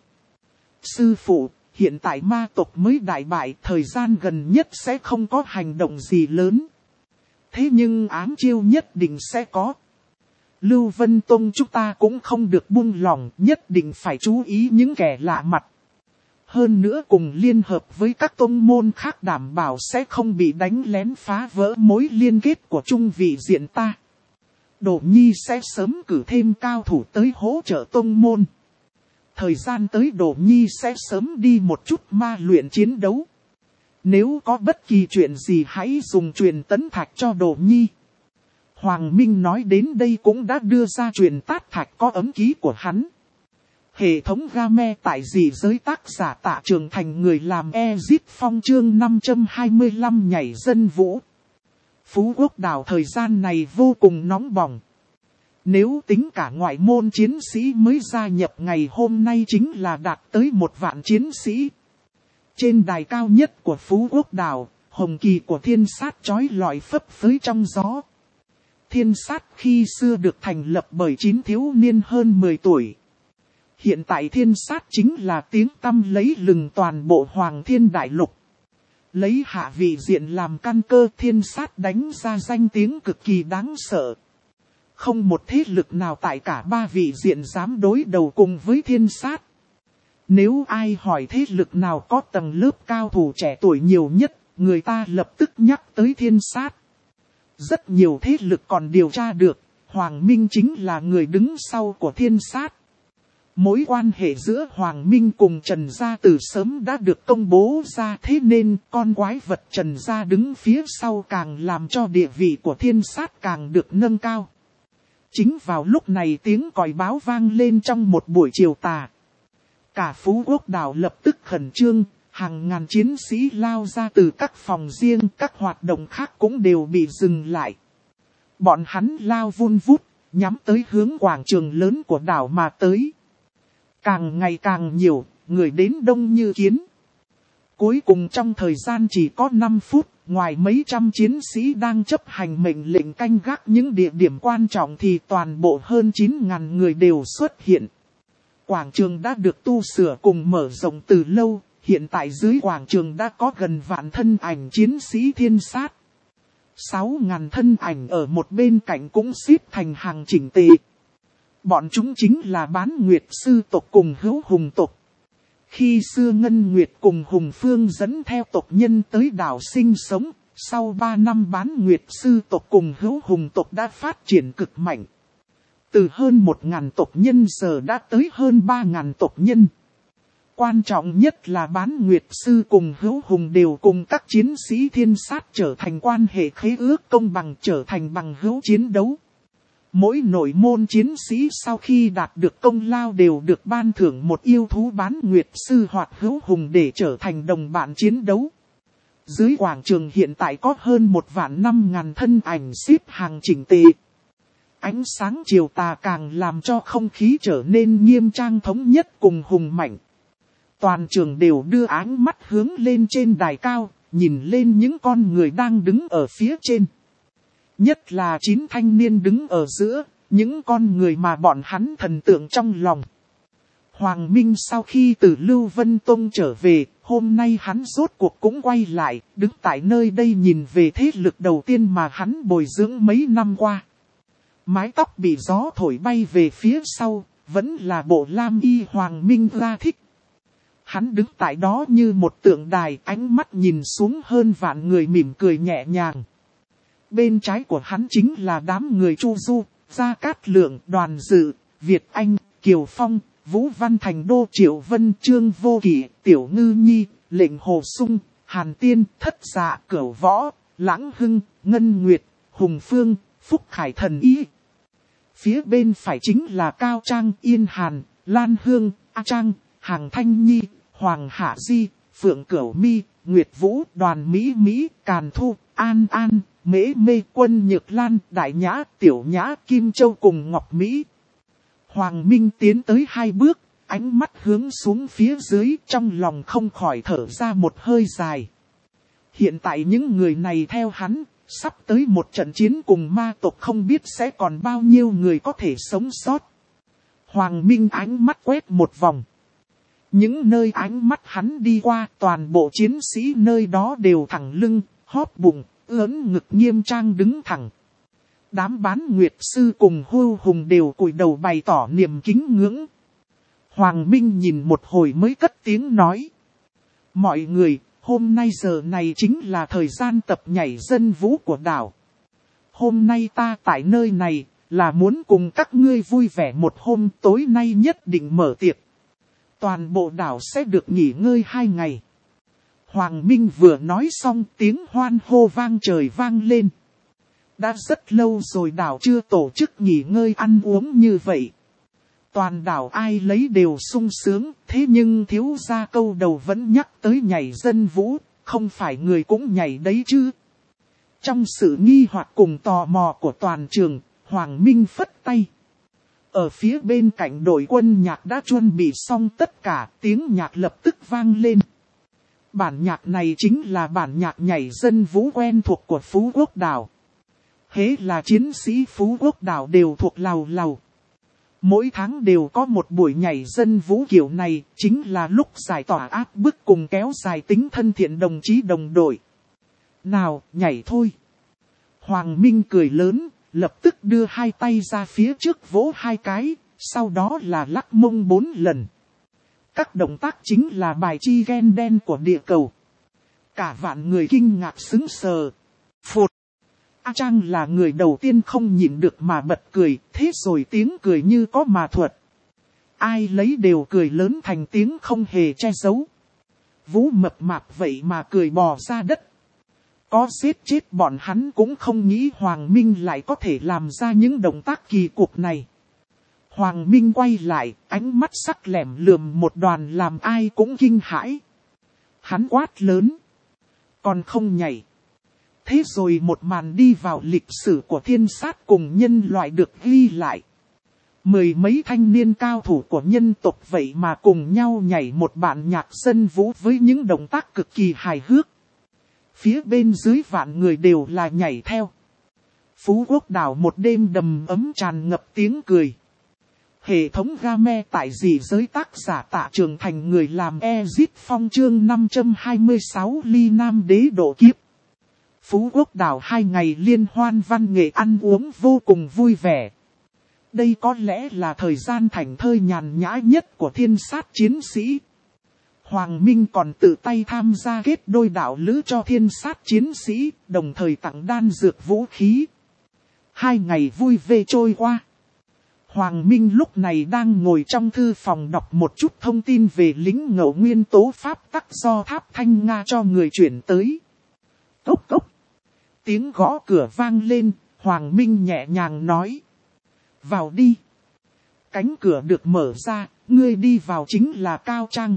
Sư phụ, hiện tại ma tộc mới đại bại, thời gian gần nhất sẽ không có hành động gì lớn. Thế nhưng ám chiêu nhất định sẽ có. Lưu Vân Tông chúng ta cũng không được buông lỏng, nhất định phải chú ý những kẻ lạ mặt. Hơn nữa cùng liên hợp với các tông môn khác đảm bảo sẽ không bị đánh lén phá vỡ mối liên kết của trung vị diện ta. Đỗ Nhi sẽ sớm cử thêm cao thủ tới hỗ trợ tông môn. Thời gian tới Đỗ Nhi sẽ sớm đi một chút ma luyện chiến đấu. Nếu có bất kỳ chuyện gì hãy dùng truyền tấn thạch cho Đỗ Nhi. Hoàng Minh nói đến đây cũng đã đưa ra truyền tát thạch có ấm ký của hắn. Hệ thống game tại dị giới tác giả Tạ Trường Thành người làm Ezit Phong chương 525 nhảy dân vũ. Phú Quốc đảo thời gian này vô cùng nóng bỏng. Nếu tính cả ngoại môn chiến sĩ mới gia nhập ngày hôm nay chính là đạt tới 1 vạn chiến sĩ. Trên đài cao nhất của Phú Quốc đảo, hồng kỳ của thiên sát chói lọi phấp phới trong gió. Thiên sát khi xưa được thành lập bởi 9 thiếu niên hơn 10 tuổi. Hiện tại thiên sát chính là tiếng tăm lấy lừng toàn bộ Hoàng Thiên Đại Lục. Lấy hạ vị diện làm căn cơ, thiên sát đánh ra danh tiếng cực kỳ đáng sợ. Không một thế lực nào tại cả 3 vị diện dám đối đầu cùng với thiên sát. Nếu ai hỏi thế lực nào có tầng lớp cao thủ trẻ tuổi nhiều nhất, người ta lập tức nhắc tới Thiên Sát. Rất nhiều thế lực còn điều tra được, Hoàng Minh chính là người đứng sau của Thiên Sát. Mối quan hệ giữa Hoàng Minh cùng Trần Gia từ sớm đã được công bố ra, thế nên con quái vật Trần Gia đứng phía sau càng làm cho địa vị của Thiên Sát càng được nâng cao. Chính vào lúc này tiếng còi báo vang lên trong một buổi chiều tà. Cả Phú Quốc đảo lập tức khẩn trương, hàng ngàn chiến sĩ lao ra từ các phòng riêng, các hoạt động khác cũng đều bị dừng lại. Bọn hắn lao vun vút, nhắm tới hướng quảng trường lớn của đảo mà tới. Càng ngày càng nhiều, người đến đông như kiến. Cuối cùng trong thời gian chỉ có 5 phút, ngoài mấy trăm chiến sĩ đang chấp hành mệnh lệnh canh gác những địa điểm quan trọng thì toàn bộ hơn 9.000 người đều xuất hiện. Quảng trường đã được tu sửa cùng mở rộng từ lâu, hiện tại dưới quảng trường đã có gần vạn thân ảnh chiến sĩ Thiên Sát. 6.000 thân ảnh ở một bên cạnh cũng xếp thành hàng chỉnh tề. Bọn chúng chính là Bán Nguyệt sư tộc cùng Hữu Hùng tộc. Khi xưa Ngân Nguyệt cùng Hùng Phương dẫn theo tộc nhân tới đảo sinh sống, sau 3 năm Bán Nguyệt sư tộc cùng Hữu Hùng tộc đã phát triển cực mạnh. Từ hơn 1.000 tộc nhân giờ đã tới hơn 3.000 tộc nhân. Quan trọng nhất là Bán Nguyệt sư cùng Hữu Hùng đều cùng các chiến sĩ Thiên Sát trở thành quan hệ khế ước công bằng, trở thành bằng hữu chiến đấu. Mỗi nội môn chiến sĩ sau khi đạt được công lao đều được ban thưởng một yêu thú Bán Nguyệt sư hoặc Hữu Hùng để trở thành đồng bạn chiến đấu. Dưới quảng trường hiện tại có hơn 1.500.000 thân ảnh xếp hàng chỉnh tề. Ánh sáng chiều tà càng làm cho không khí trở nên nghiêm trang thống nhất cùng hùng mạnh. Toàn trường đều đưa ánh mắt hướng lên trên đài cao, nhìn lên những con người đang đứng ở phía trên. Nhất là 9 thanh niên đứng ở giữa, những con người mà bọn hắn thần tượng trong lòng. Hoàng Minh sau khi từ Lưu Vân Tông trở về, hôm nay hắn rốt cuộc cũng quay lại, đứng tại nơi đây nhìn về thế lực đầu tiên mà hắn bồi dưỡng mấy năm qua. Mái tóc bị gió thổi bay về phía sau, vẫn là bộ lam y Hoàng Minh ra thích. Hắn đứng tại đó như một tượng đài, ánh mắt nhìn xuống hơn vạn người mỉm cười nhẹ nhàng. Bên trái của hắn chính là đám người Chu Du, Gia Cát Lượng, Đoàn Dự, Việt Anh, Kiều Phong, Vũ Văn Thành Đô, Triệu Vân, Trương Vô Kỵ, Tiểu Ngư Nhi, Lệnh Hồ Sung, Hàn Tiên, Thất Dạ, Cửu Võ, Lãng Hưng, Ngân Nguyệt, Hùng Phương, Phúc Khải Thần Y. Phía bên phải chính là Cao Trang, Yên Hàn, Lan Hương, A Trang, Hàng Thanh Nhi, Hoàng Hạ Di, Phượng Cửu Mi, Nguyệt Vũ, Đoàn Mỹ Mỹ, Càn Thu, An An, Mễ Mê, Quân Nhược Lan, Đại Nhã, Tiểu Nhã, Kim Châu cùng Ngọc Mỹ. Hoàng Minh tiến tới 2 bước, ánh mắt hướng xuống phía dưới, trong lòng không khỏi thở ra một hơi dài. Hiện tại những người này theo hắn, sắp tới một trận chiến cùng ma tộc không biết sẽ còn bao nhiêu người có thể sống sót. Hoàng Minh ánh mắt quét một vòng. Những nơi ánh mắt hắn đi qua, toàn bộ chiến sĩ nơi đó đều thẳng lưng, hóp bụng, ưỡn ngực nghiêm trang đứng thẳng. Đám Bán Nguyệt sư cùng Hưu Hùng đều cúi đầu bày tỏ niềm kính ngưỡng. Hoàng Minh nhìn một hồi mới cất tiếng nói. Mọi người, hôm nay giờ này chính là thời gian tập nhảy dân vũ của đảo. Hôm nay ta tại nơi này, là muốn cùng các ngươi vui vẻ một hôm, tối nay nhất định mở tiệc. Toàn bộ đảo sẽ được nghỉ ngơi 2 ngày. Hoàng Minh vừa nói xong, tiếng hoan hô vang trời vang lên. Đã rất lâu rồi đảo chưa tổ chức nghỉ ngơi ăn uống như vậy. Toàn đảo ai lấy đều sung sướng, thế nhưng thiếu gia câu đầu vẫn nhắc tới nhảy dân vũ, không phải người cũng nhảy đấy chứ. Trong sự nghi hoặc cùng tò mò của toàn trường, Hoàng Minh phất tay. Ở phía bên cạnh đội quân nhạc đã chuẩn bị xong tất cả, tiếng nhạc lập tức vang lên. Bản nhạc này chính là bản nhạc nhảy dân vũ quen thuộc của Phú Quốc đảo. Hễ là chiến sĩ Phú Quốc đảo đều thuộc lầu lầu. Mỗi tháng đều có một buổi nhảy dân vũ kiểu này, chính là lúc giải tỏa áp bức cùng kéo dài tính thân thiện đồng chí đồng đội. Nào, nhảy thôi. Hoàng Minh cười lớn, lập tức đưa 2 tay ra phía trước vỗ 2 cái, sau đó là lắc mông 4 lần. các động tác chính là bài chi gen đen của địa cầu. Cả vạn người kinh ngạc sững sờ. Phụt! A Trang là người đầu tiên không nhịn được mà bật cười, thế rồi tiếng cười như có mà thuật. Ai lấy đều cười lớn thành tiếng không hề che giấu. Vũ mập mạp vậy mà cười bò ra đất. Có giết chết bọn hắn cũng không nghĩ Hoàng Minh lại có thể làm ra những động tác kỳ cục này. Hoàng Minh quay lại, ánh mắt sắc lẻm lườm một đoàn làm ai cũng kinh hãi. Hắn quát lớn. Còn không nhảy. Thế rồi một màn đi vào lịch sử của thiên sát cùng nhân loại được ghi lại. Mười mấy thanh niên cao thủ của nhân tộc vậy mà cùng nhau nhảy một bản nhạc dân vũ với những động tác cực kỳ hài hước. Phía bên dưới vạn người đều là nhảy theo. Phú Quốc đảo một đêm đầm ấm tràn ngập tiếng cười. Hệ thống game tại dị giới tác giả Tạ Trường Thành người làm Ezit Phong chương 526 ly nam đế độ kiếp. Phú Quốc đảo 2 ngày liên hoan văn nghệ ăn uống vô cùng vui vẻ. Đây có lẽ là thời gian thảnh thơi nhàn nhã nhất của thiên sát chiến sĩ. Hoàng Minh còn tự tay tham gia kết đôi đạo lữ cho thiên sát chiến sĩ, đồng thời tặng đan dược vũ khí. 2 ngày vui vẻ trôi qua. Hoàng Minh lúc này đang ngồi trong thư phòng đọc một chút thông tin về lính ngẫu nguyên tố pháp tắc do Tháp Thanh Nga cho người chuyển tới. Cốc cốc. Tiếng gõ cửa vang lên, Hoàng Minh nhẹ nhàng nói. Vào đi. Cánh cửa được mở ra, người đi vào chính là Cao Trang.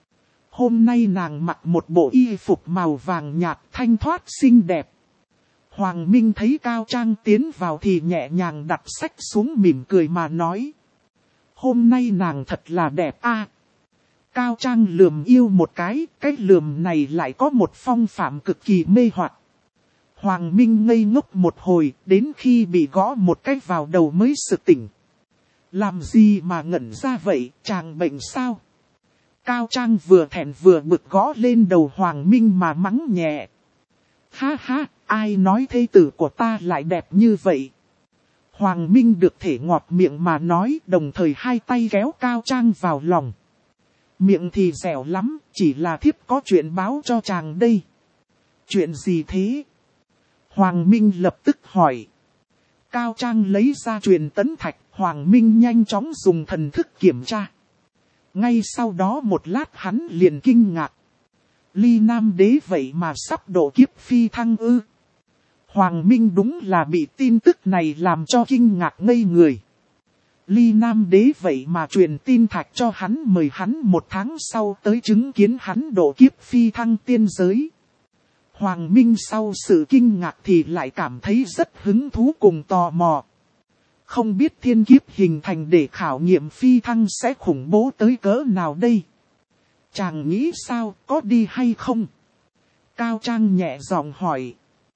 Hôm nay nàng mặc một bộ y phục màu vàng nhạt thanh thoát xinh đẹp. Hoàng Minh thấy Cao Trang tiến vào thì nhẹ nhàng đặt sách xuống mỉm cười mà nói. Hôm nay nàng thật là đẹp a. Cao Trang lườm yêu một cái lườm này lại có một phong phạm cực kỳ mê hoặc. Hoàng Minh ngây ngốc một hồi, đến khi bị gõ một cái vào đầu mới sực tỉnh. Làm gì mà ngẩn ra vậy, chàng bệnh sao? Cao Trang vừa thẹn vừa bực gõ lên đầu Hoàng Minh mà mắng nhẹ. Ha ha, ai nói thê tử của ta lại đẹp như vậy? Hoàng Minh được thể ngọt miệng mà nói, đồng thời hai tay kéo Cao Trang vào lòng. Miệng thì dẻo lắm, chỉ là thiếp có chuyện báo cho chàng đây. Chuyện gì thế? Hoàng Minh lập tức hỏi. Cao Trang lấy ra truyền tấn thạch, Hoàng Minh nhanh chóng dùng thần thức kiểm tra. Ngay sau đó một lát hắn liền kinh ngạc. Ly Nam đế vậy mà sắp độ kiếp phi thăng ư. Hoàng Minh đúng là bị tin tức này làm cho kinh ngạc ngây người. Ly Nam đế vậy mà truyền tin thạch cho hắn, mời hắn 1 tháng sau tới chứng kiến hắn độ kiếp phi thăng tiên giới. Hoàng Minh sau sự kinh ngạc thì lại cảm thấy rất hứng thú cùng tò mò. Không biết thiên kiếp hình thành để khảo nghiệm phi thăng sẽ khủng bố tới cỡ nào đây? Chàng nghĩ sao, có đi hay không? Cao Trang nhẹ giọng hỏi.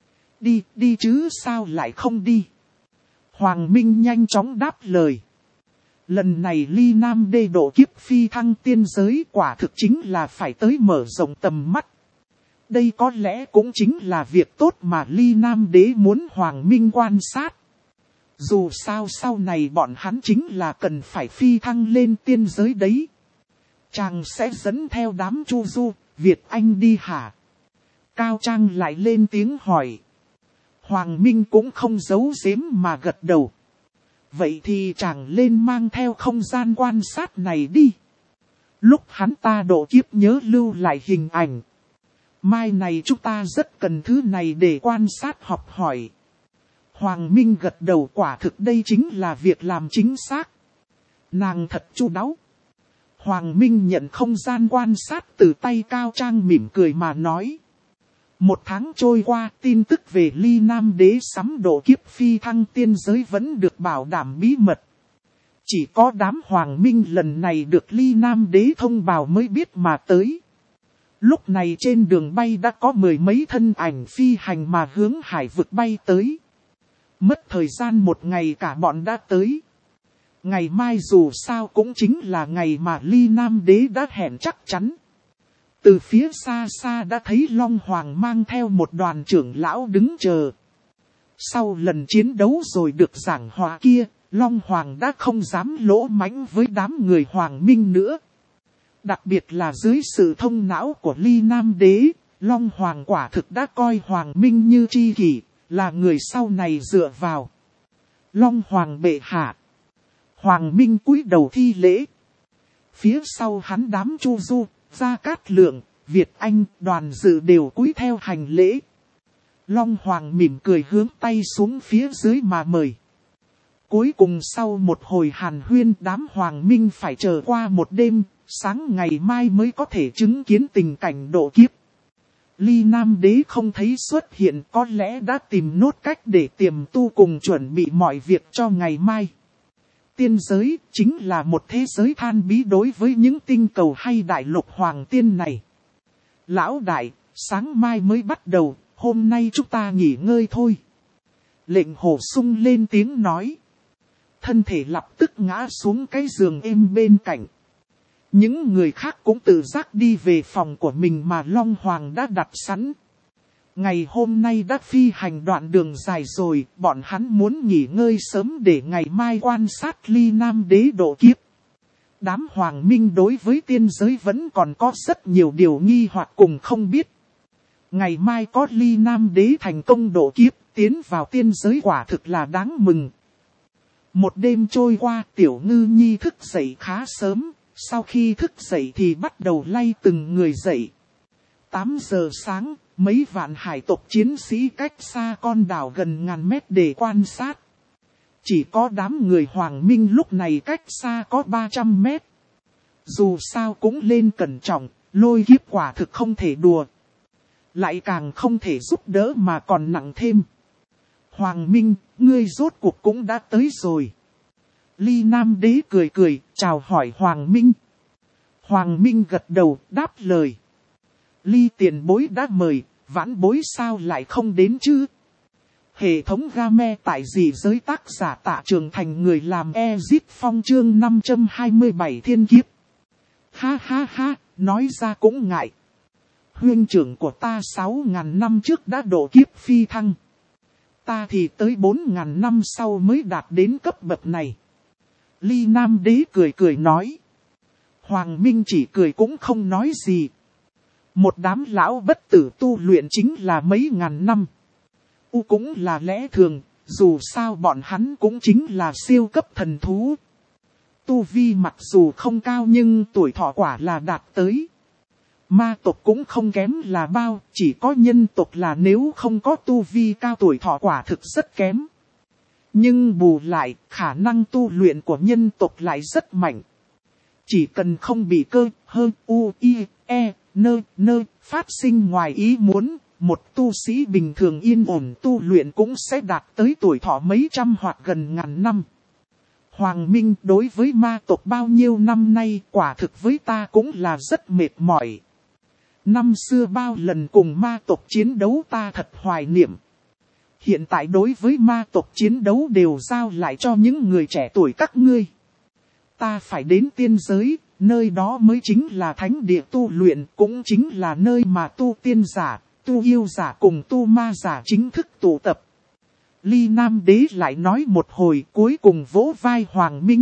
Đi chứ sao lại không đi? Hoàng Minh nhanh chóng đáp lời. Lần này Ly Nam đế độ kiếp phi thăng tiên giới quả thực chính là phải tới mở rộng tầm mắt. Đây có lẽ cũng chính là việc tốt mà Ly Nam đế muốn Hoàng Minh quan sát. Dù sao sau này bọn hắn chính là cần phải phi thăng lên tiên giới đấy. Chàng sẽ dẫn theo đám Chu Du, Việt Anh đi hả? Cao Trang lại lên tiếng hỏi. Hoàng Minh cũng không giấu giếm mà gật đầu. Vậy thì chàng lên mang theo không gian quan sát này đi. Lúc hắn ta độ kiếp nhớ lưu lại hình ảnh. Mai này chúng ta rất cần thứ này để quan sát học hỏi. Hoàng Minh gật đầu, quả thực đây chính là việc làm chính xác. Nàng thật chu đáo. Hoàng Minh nhận không gian quan sát từ tay Cao Trang mỉm cười mà nói. 1 tháng trôi qua, tin tức về Ly Nam đế sắm độ kiếp phi thăng tiên giới vẫn được bảo đảm bí mật. Chỉ có đám Hoàng Minh lần này được Ly Nam đế thông báo mới biết mà tới. Lúc này trên đường bay đã có 10 mấy thân ảnh phi hành mà hướng hải vực bay tới. Mất thời gian 1 ngày cả bọn đã tới. Ngày mai dù sao cũng chính là ngày mà Ly Nam đế đã hẹn chắc chắn. Từ phía xa xa đã thấy Long Hoàng mang theo một đoàn trưởng lão đứng chờ. Sau lần chiến đấu rồi được giảng hòa kia, Long Hoàng đã không dám lỗ mãnh với đám người Hoàng Minh nữa. Đặc biệt là dưới sự thông não của Ly Nam Đế, Long Hoàng quả thực đã coi Hoàng Minh như tri kỷ, là người sau này dựa vào. Long Hoàng bệ hạ. Hoàng Minh cúi đầu thi lễ. Phía sau hắn đám Chu Du, Gia Cát Lượng, Việt Anh, Đoàn Dự đều cúi theo hành lễ. Long Hoàng mỉm cười hướng tay xuống phía dưới mà mời. Cuối cùng sau một hồi hàn huyên, đám Hoàng Minh phải chờ qua một đêm, sáng ngày mai mới có thể chứng kiến tình cảnh độ kiếp. Ly Nam Đế không thấy xuất hiện, có lẽ đã tìm nốt cách để tiềm tu cùng chuẩn bị mọi việc cho ngày mai. Tiên giới chính là một thế giới than bí đối với những tinh cầu hay đại lục hoàng tiên này. Lão đại, sáng mai mới bắt đầu, hôm nay chúng ta nghỉ ngơi thôi. Lệnh Hồ Sung lên tiếng nói. Thân thể lập tức ngã xuống cái giường êm bên cạnh. Những người khác cũng tự giác đi về phòng của mình mà Long Hoàng đã đặt sẵn. Ngày hôm nay đã phi hành đoạn đường dài rồi, bọn hắn muốn nghỉ ngơi sớm để ngày mai quan sát Ly Nam Đế độ kiếp. Đám Hoàng Minh đối với tiên giới vẫn còn có rất nhiều điều nghi hoặc cùng không biết. Ngày mai có Ly Nam Đế thành công độ kiếp, tiến vào tiên giới quả thực là đáng mừng. Một đêm trôi qua, Tiểu Ngư Nhi thức dậy khá sớm, sau khi thức dậy thì bắt đầu lay từng người dậy. 8 giờ sáng, mấy vạn hải tộc chiến sĩ cách xa con đảo gần ngàn mét để quan sát. Chỉ có đám người Hoàng Minh lúc này cách xa có 300 mét. Dù sao cũng lên cẩn trọng, lôi kiếp quả thực không thể đùa. Lại càng không thể giúp đỡ mà còn nặng thêm. Hoàng Minh, ngươi rốt cuộc cũng đã tới rồi. Ly Nam Đế cười cười, chào hỏi Hoàng Minh. Hoàng Minh gật đầu, đáp lời. Ly tiền bối đã mời, vãn bối sao lại không đến chứ? Hệ thống game tại dị giới tác giả Tạ Trường Thành người làm Ezit Phong chương 527 thiên kiếp. Ha ha ha, nói ra cũng ngại. Huynh trưởng của ta 6.000 năm trước đã độ kiếp phi thăng. Ta thì tới 4.000 năm sau mới đạt đến cấp bậc này. Ly Nam Đế cười cười nói. Hoàng Minh chỉ cười cũng không nói gì. Một đám lão bất tử tu luyện chính là mấy ngàn năm. Cũng là lẽ thường, dù sao bọn hắn cũng chính là siêu cấp thần thú. Tu vi mặc dù không cao nhưng tuổi thọ quả là đạt tới. Ma tộc cũng không kém là bao, chỉ có nhân tộc là nếu không có tu vi cao tuổi thọ quả thực rất kém. Nhưng bù lại, khả năng tu luyện của nhân tộc lại rất mạnh. Chỉ cần không bị cơ, hơ, u, i, e, nơ, phát sinh ngoài ý muốn, một tu sĩ bình thường yên ổn tu luyện cũng sẽ đạt tới tuổi thọ mấy trăm hoặc gần ngàn năm. Hoàng Minh đối với ma tộc bao nhiêu năm nay quả thực với ta cũng là rất mệt mỏi. Năm xưa bao lần cùng ma tộc chiến đấu ta thật hoài niệm. Hiện tại đối với ma tộc chiến đấu đều giao lại cho những người trẻ tuổi các ngươi. Ta phải đến tiên giới, nơi đó mới chính là thánh địa tu luyện, cũng chính là nơi mà tu tiên giả, tu yêu giả cùng tu ma giả chính thức tụ tập. Ly Nam Đế lại nói một hồi cuối cùng vỗ vai Hoàng Minh.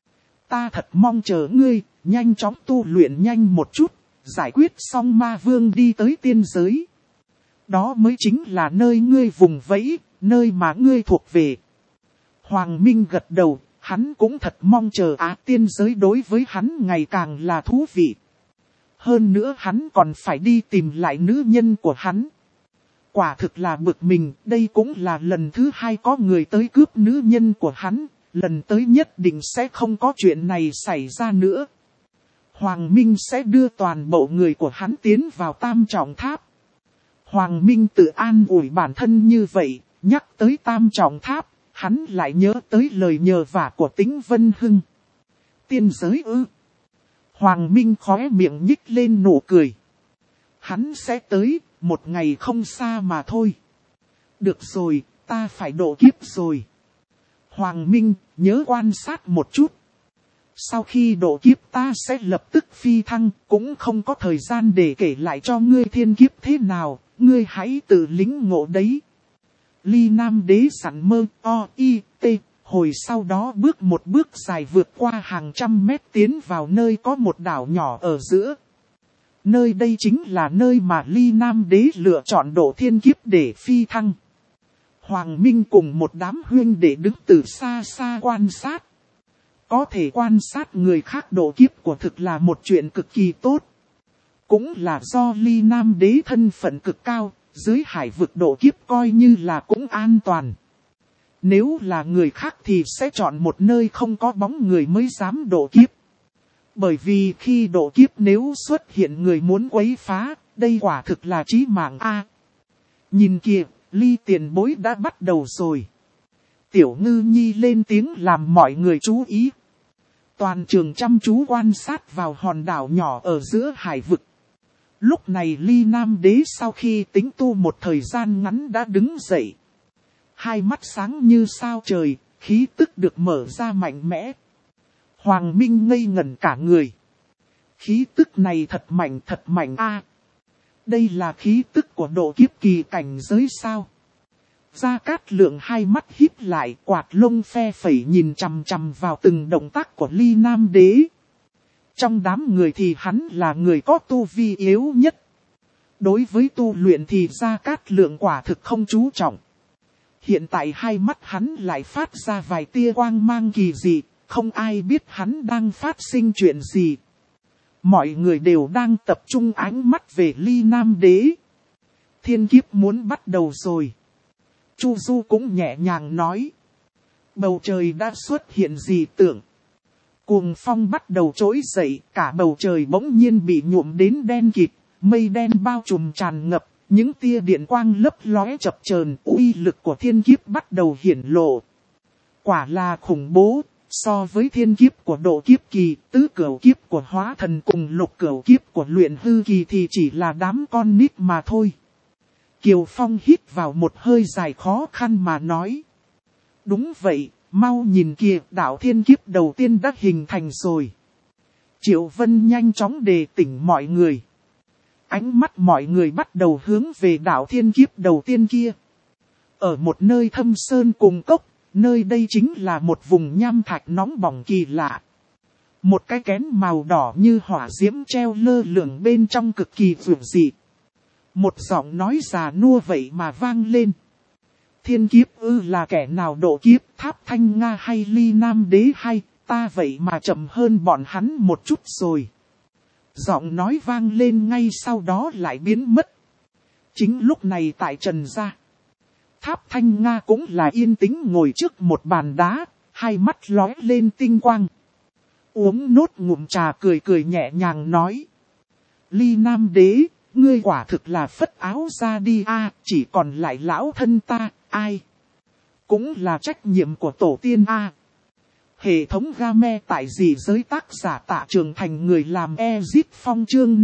Ta thật mong chờ ngươi, nhanh chóng tu luyện nhanh một chút, giải quyết xong ma vương đi tới tiên giới. Đó mới chính là nơi ngươi vùng vẫy, nơi mà ngươi thuộc về. Hoàng Minh gật đầu, hắn cũng thật mong chờ tiên giới đối với hắn ngày càng là thú vị. Hơn nữa hắn còn phải đi tìm lại nữ nhân của hắn. Quả thực là bực mình, đây cũng là lần thứ 2 có người tới cướp nữ nhân của hắn, lần tới nhất định sẽ không có chuyện này xảy ra nữa. Hoàng Minh sẽ đưa toàn bộ người của hắn tiến vào Tam Trọng Tháp. Hoàng Minh tự an ủi bản thân như vậy, nhắc tới Tam Trọng Tháp, hắn lại nhớ tới lời nhờ vả của Tĩnh Vân Hưng. Tiên giới ư? Hoàng Minh khóe miệng nhích lên nụ cười. Hắn sẽ tới, một ngày không xa mà thôi. Được rồi, ta phải độ kiếp rồi. Hoàng Minh, nhớ quan sát một chút. Sau khi độ kiếp ta sẽ lập tức phi thăng, cũng không có thời gian để kể lại cho ngươi thiên kiếp thế nào, ngươi hãy tự lĩnh ngộ đấy. Ly Nam Đế sẵn mơ, o, i, t, hồi sau đó bước một bước dài vượt qua hàng trăm mét tiến vào nơi có một đảo nhỏ ở giữa. Nơi đây chính là nơi mà Ly Nam Đế lựa chọn độ thiên kiếp để phi thăng. Hoàng Minh cùng một đám huynh đệ đứng từ xa xa quan sát. Có thể quan sát người khác độ kiếp của thực là một chuyện cực kỳ tốt. Cũng là do Ly Nam Đế thân phận cực cao, dưới hải vực độ kiếp coi như là cũng an toàn. Nếu là người khác thì sẽ chọn một nơi không có bóng người mới dám độ kiếp. Bởi vì khi độ kiếp nếu xuất hiện người muốn quấy phá, đây quả thực là chí mạng a. Nhìn kìa, Ly tiền bối đã bắt đầu rồi. Tiểu Ngư Nhi lên tiếng làm mọi người chú ý. Toàn trường chăm chú quan sát vào hòn đảo nhỏ ở giữa hải vực. Lúc này Ly Nam Đế sau khi tính tu một thời gian ngắn đã đứng dậy. Hai mắt sáng như sao trời, khí tức được mở ra mạnh mẽ. Hoàng Minh ngây ngẩn cả người. Khí tức này thật mạnh a. Đây là khí tức của độ kiếp kỳ cảnh giới sao? Gia Cát Lượng hai mắt híp lại, quạt lông phe phẩy nhìn chằm chằm vào từng động tác của Ly Nam Đế. Trong đám người thì hắn là người có tu vi yếu nhất. Đối với tu luyện thì Gia Cát Lượng quả thực không chú trọng. Hiện tại hai mắt hắn lại phát ra vài tia quang mang kỳ dị, không ai biết hắn đang phát sinh chuyện gì. Mọi người đều đang tập trung ánh mắt về Ly Nam Đế. Thiên kiếp muốn bắt đầu rồi. Chu Du cũng nhẹ nhàng nói. Bầu trời đã xuất hiện dị tượng. Cuồng phong bắt đầu trỗi dậy, cả bầu trời bỗng nhiên bị nhuộm đến đen kịt, mây đen bao trùm tràn ngập, những tia điện quang lấp lóe chập chờn, uy lực của thiên kiếp bắt đầu hiển lộ. Quả là khủng bố, so với thiên kiếp của độ kiếp kỳ, tứ cửu kiếp của hóa thần cùng lục cửu kiếp của luyện hư kỳ thì chỉ là đám con nít mà thôi. Kiều Phong hít vào một hơi dài khó khăn mà nói. Đúng vậy, mau nhìn kìa, đạo thiên kiếp đầu tiên đã hình thành rồi. Triệu Vân nhanh chóng đề tỉnh mọi người. Ánh mắt mọi người bắt đầu hướng về đạo thiên kiếp đầu tiên kia. Ở một nơi thâm sơn cùng cốc, nơi đây chính là một vùng nham thạch nóng bỏng kỳ lạ. Một cái kén màu đỏ như hỏa diễm treo lơ lửng bên trong cực kỳ vượng dị. Một giọng nói già nua vậy mà vang lên. Thiên kiếp ư là kẻ nào độ kiếp, Tháp Thanh Nga hay Ly Nam Đế hay, ta vậy mà chậm hơn bọn hắn một chút rồi. Giọng nói vang lên ngay sau đó lại biến mất. Chính lúc này tại Trần Gia, Tháp Thanh Nga cũng là yên tĩnh ngồi trước một bàn đá, hai mắt lóe lên tinh quang. Uống nốt ngụm trà cười cười nhẹ nhàng nói. Ly Nam Đế, ngươi quả thực là phất áo ra đi a, chỉ còn lại lão thân ta, ai? Cũng là trách nhiệm của tổ tiên a. Hệ thống game tại dị giới tác giả Tạ Trường Thành người làm Ezit Phong chương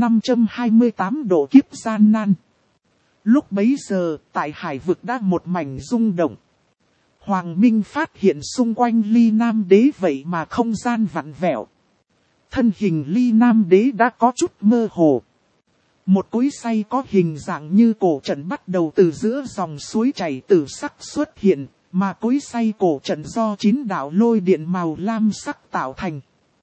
528 độ kiếp gian nan. Lúc bấy giờ, tại hải vực đã một mảnh rung động. Hoàng Minh phát hiện xung quanh Ly Nam Đế vậy mà không gian vặn vẹo. Thân hình Ly Nam Đế đã có chút mơ hồ. Một cối xay có hình dạng như cổ trận bắt đầu từ giữa dòng suối chảy tử sắc xuất hiện, mà cối xay cổ trận do 9 đạo lôi điện màu lam sắc tạo thành.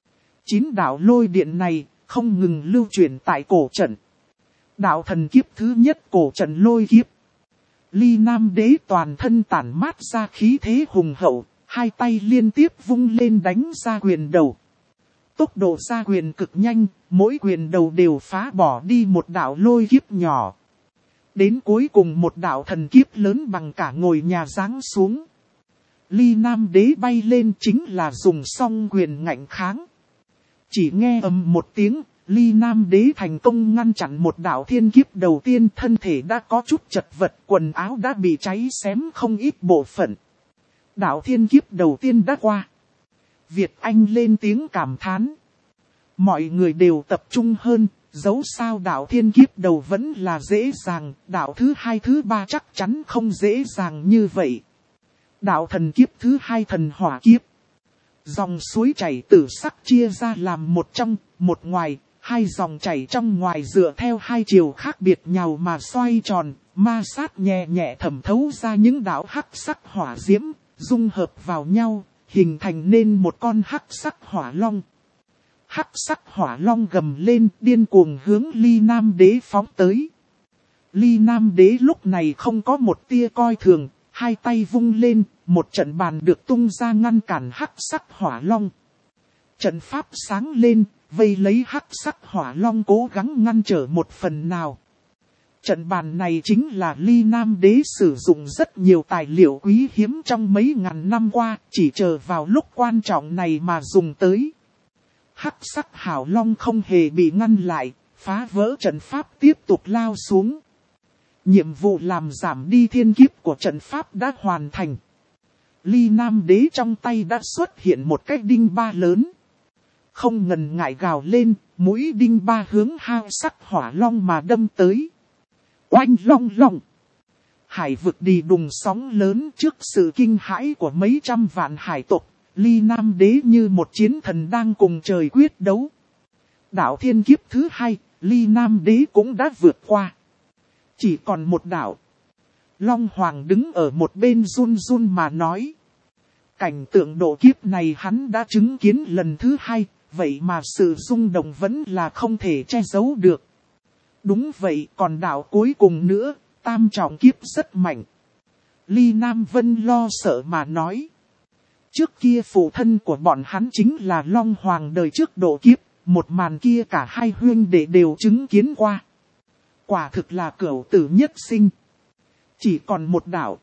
9 đạo lôi điện này không ngừng lưu chuyển tại cổ trận. Đạo thần kiếp thứ nhất cổ trận lôi kiếp. Ly Nam Đế toàn thân tản mát ra khí thế hùng hậu, hai tay liên tiếp vung lên đánh ra quyền đầu. Tốc độ ra quyền cực nhanh, mỗi quyền đầu đều phá bỏ đi một đạo lôi kiếp nhỏ. Đến cuối cùng một đạo thần kiếp lớn bằng cả ngôi nhà giáng xuống. Ly Nam Đế bay lên chính là dùng song quyền ngạnh kháng. Chỉ nghe ầm một tiếng, Ly Nam Đế thành công ngăn chặn một đạo thiên kiếp đầu tiên, thân thể đã có chút chật vật, quần áo đã bị cháy xém không ít bộ phận. Đạo thiên kiếp đầu tiên đã qua. Việt Anh lên tiếng cảm thán. Mọi người đều tập trung hơn, dẫu sao đạo thiên kiếp đầu vẫn là dễ dàng, đạo thứ hai thứ ba chắc chắn không dễ dàng như vậy. Đạo thần kiếp thứ hai thần hỏa kiếp. Dòng suối chảy tử sắc chia ra làm một trong, một ngoài, hai dòng chảy trong ngoài dựa theo hai chiều khác biệt nhau mà xoay tròn, ma sát nhẹ nhẹ thẩm thấu ra những đạo hắc sắc hỏa diễm, dung hợp vào nhau, hình thành nên một con hắc sắc hỏa long. Hắc sắc hỏa long gầm lên điên cuồng hướng Ly Nam Đế phóng tới. Ly Nam Đế lúc này không có một tia coi thường, hai tay vung lên, một trận bàn được tung ra ngăn cản hắc sắc hỏa long. Trận pháp sáng lên, vây lấy hắc sắc hỏa long cố gắng ngăn trở một phần nào. Trận bàn này chính là Ly Nam Đế sử dụng rất nhiều tài liệu quý hiếm trong mấy ngàn năm qua, chỉ chờ vào lúc quan trọng này mà dùng tới. Hắc sắc hảo long không hề bị ngăn lại, phá vỡ trận pháp tiếp tục lao xuống. Nhiệm vụ làm giảm đi thiên kiếp của trận pháp đã hoàn thành. Ly Nam Đế trong tay đã xuất hiện một cái đinh ba lớn. Không ngần ngại gào lên, mũi đinh ba hướng hắc sắc hỏa long mà đâm tới. Oanh long long. Hải vực đi đùng sóng lớn trước sự kinh hãi của mấy trăm vạn hải tộc. Ly Nam Đế như một chiến thần đang cùng trời quyết đấu. Đạo thiên kiếp thứ hai, Ly Nam Đế cũng đã vượt qua. Chỉ còn một đạo. Long Hoàng đứng ở một bên run run mà nói. Cảnh tượng độ kiếp này hắn đã chứng kiến lần thứ hai, vậy mà sự rung động vẫn là không thể che giấu được. Đúng vậy, còn đạo cuối cùng nữa, tam trọng kiếp rất mạnh. Ly Nam Vân lo sợ mà nói. Trước kia phụ thân của bọn hắn chính là Long Hoàng đời trước độ kiếp, một màn kia cả hai huynh đệ đều chứng kiến qua. Quả thực là cửu tử nhất sinh. Chỉ còn một đạo.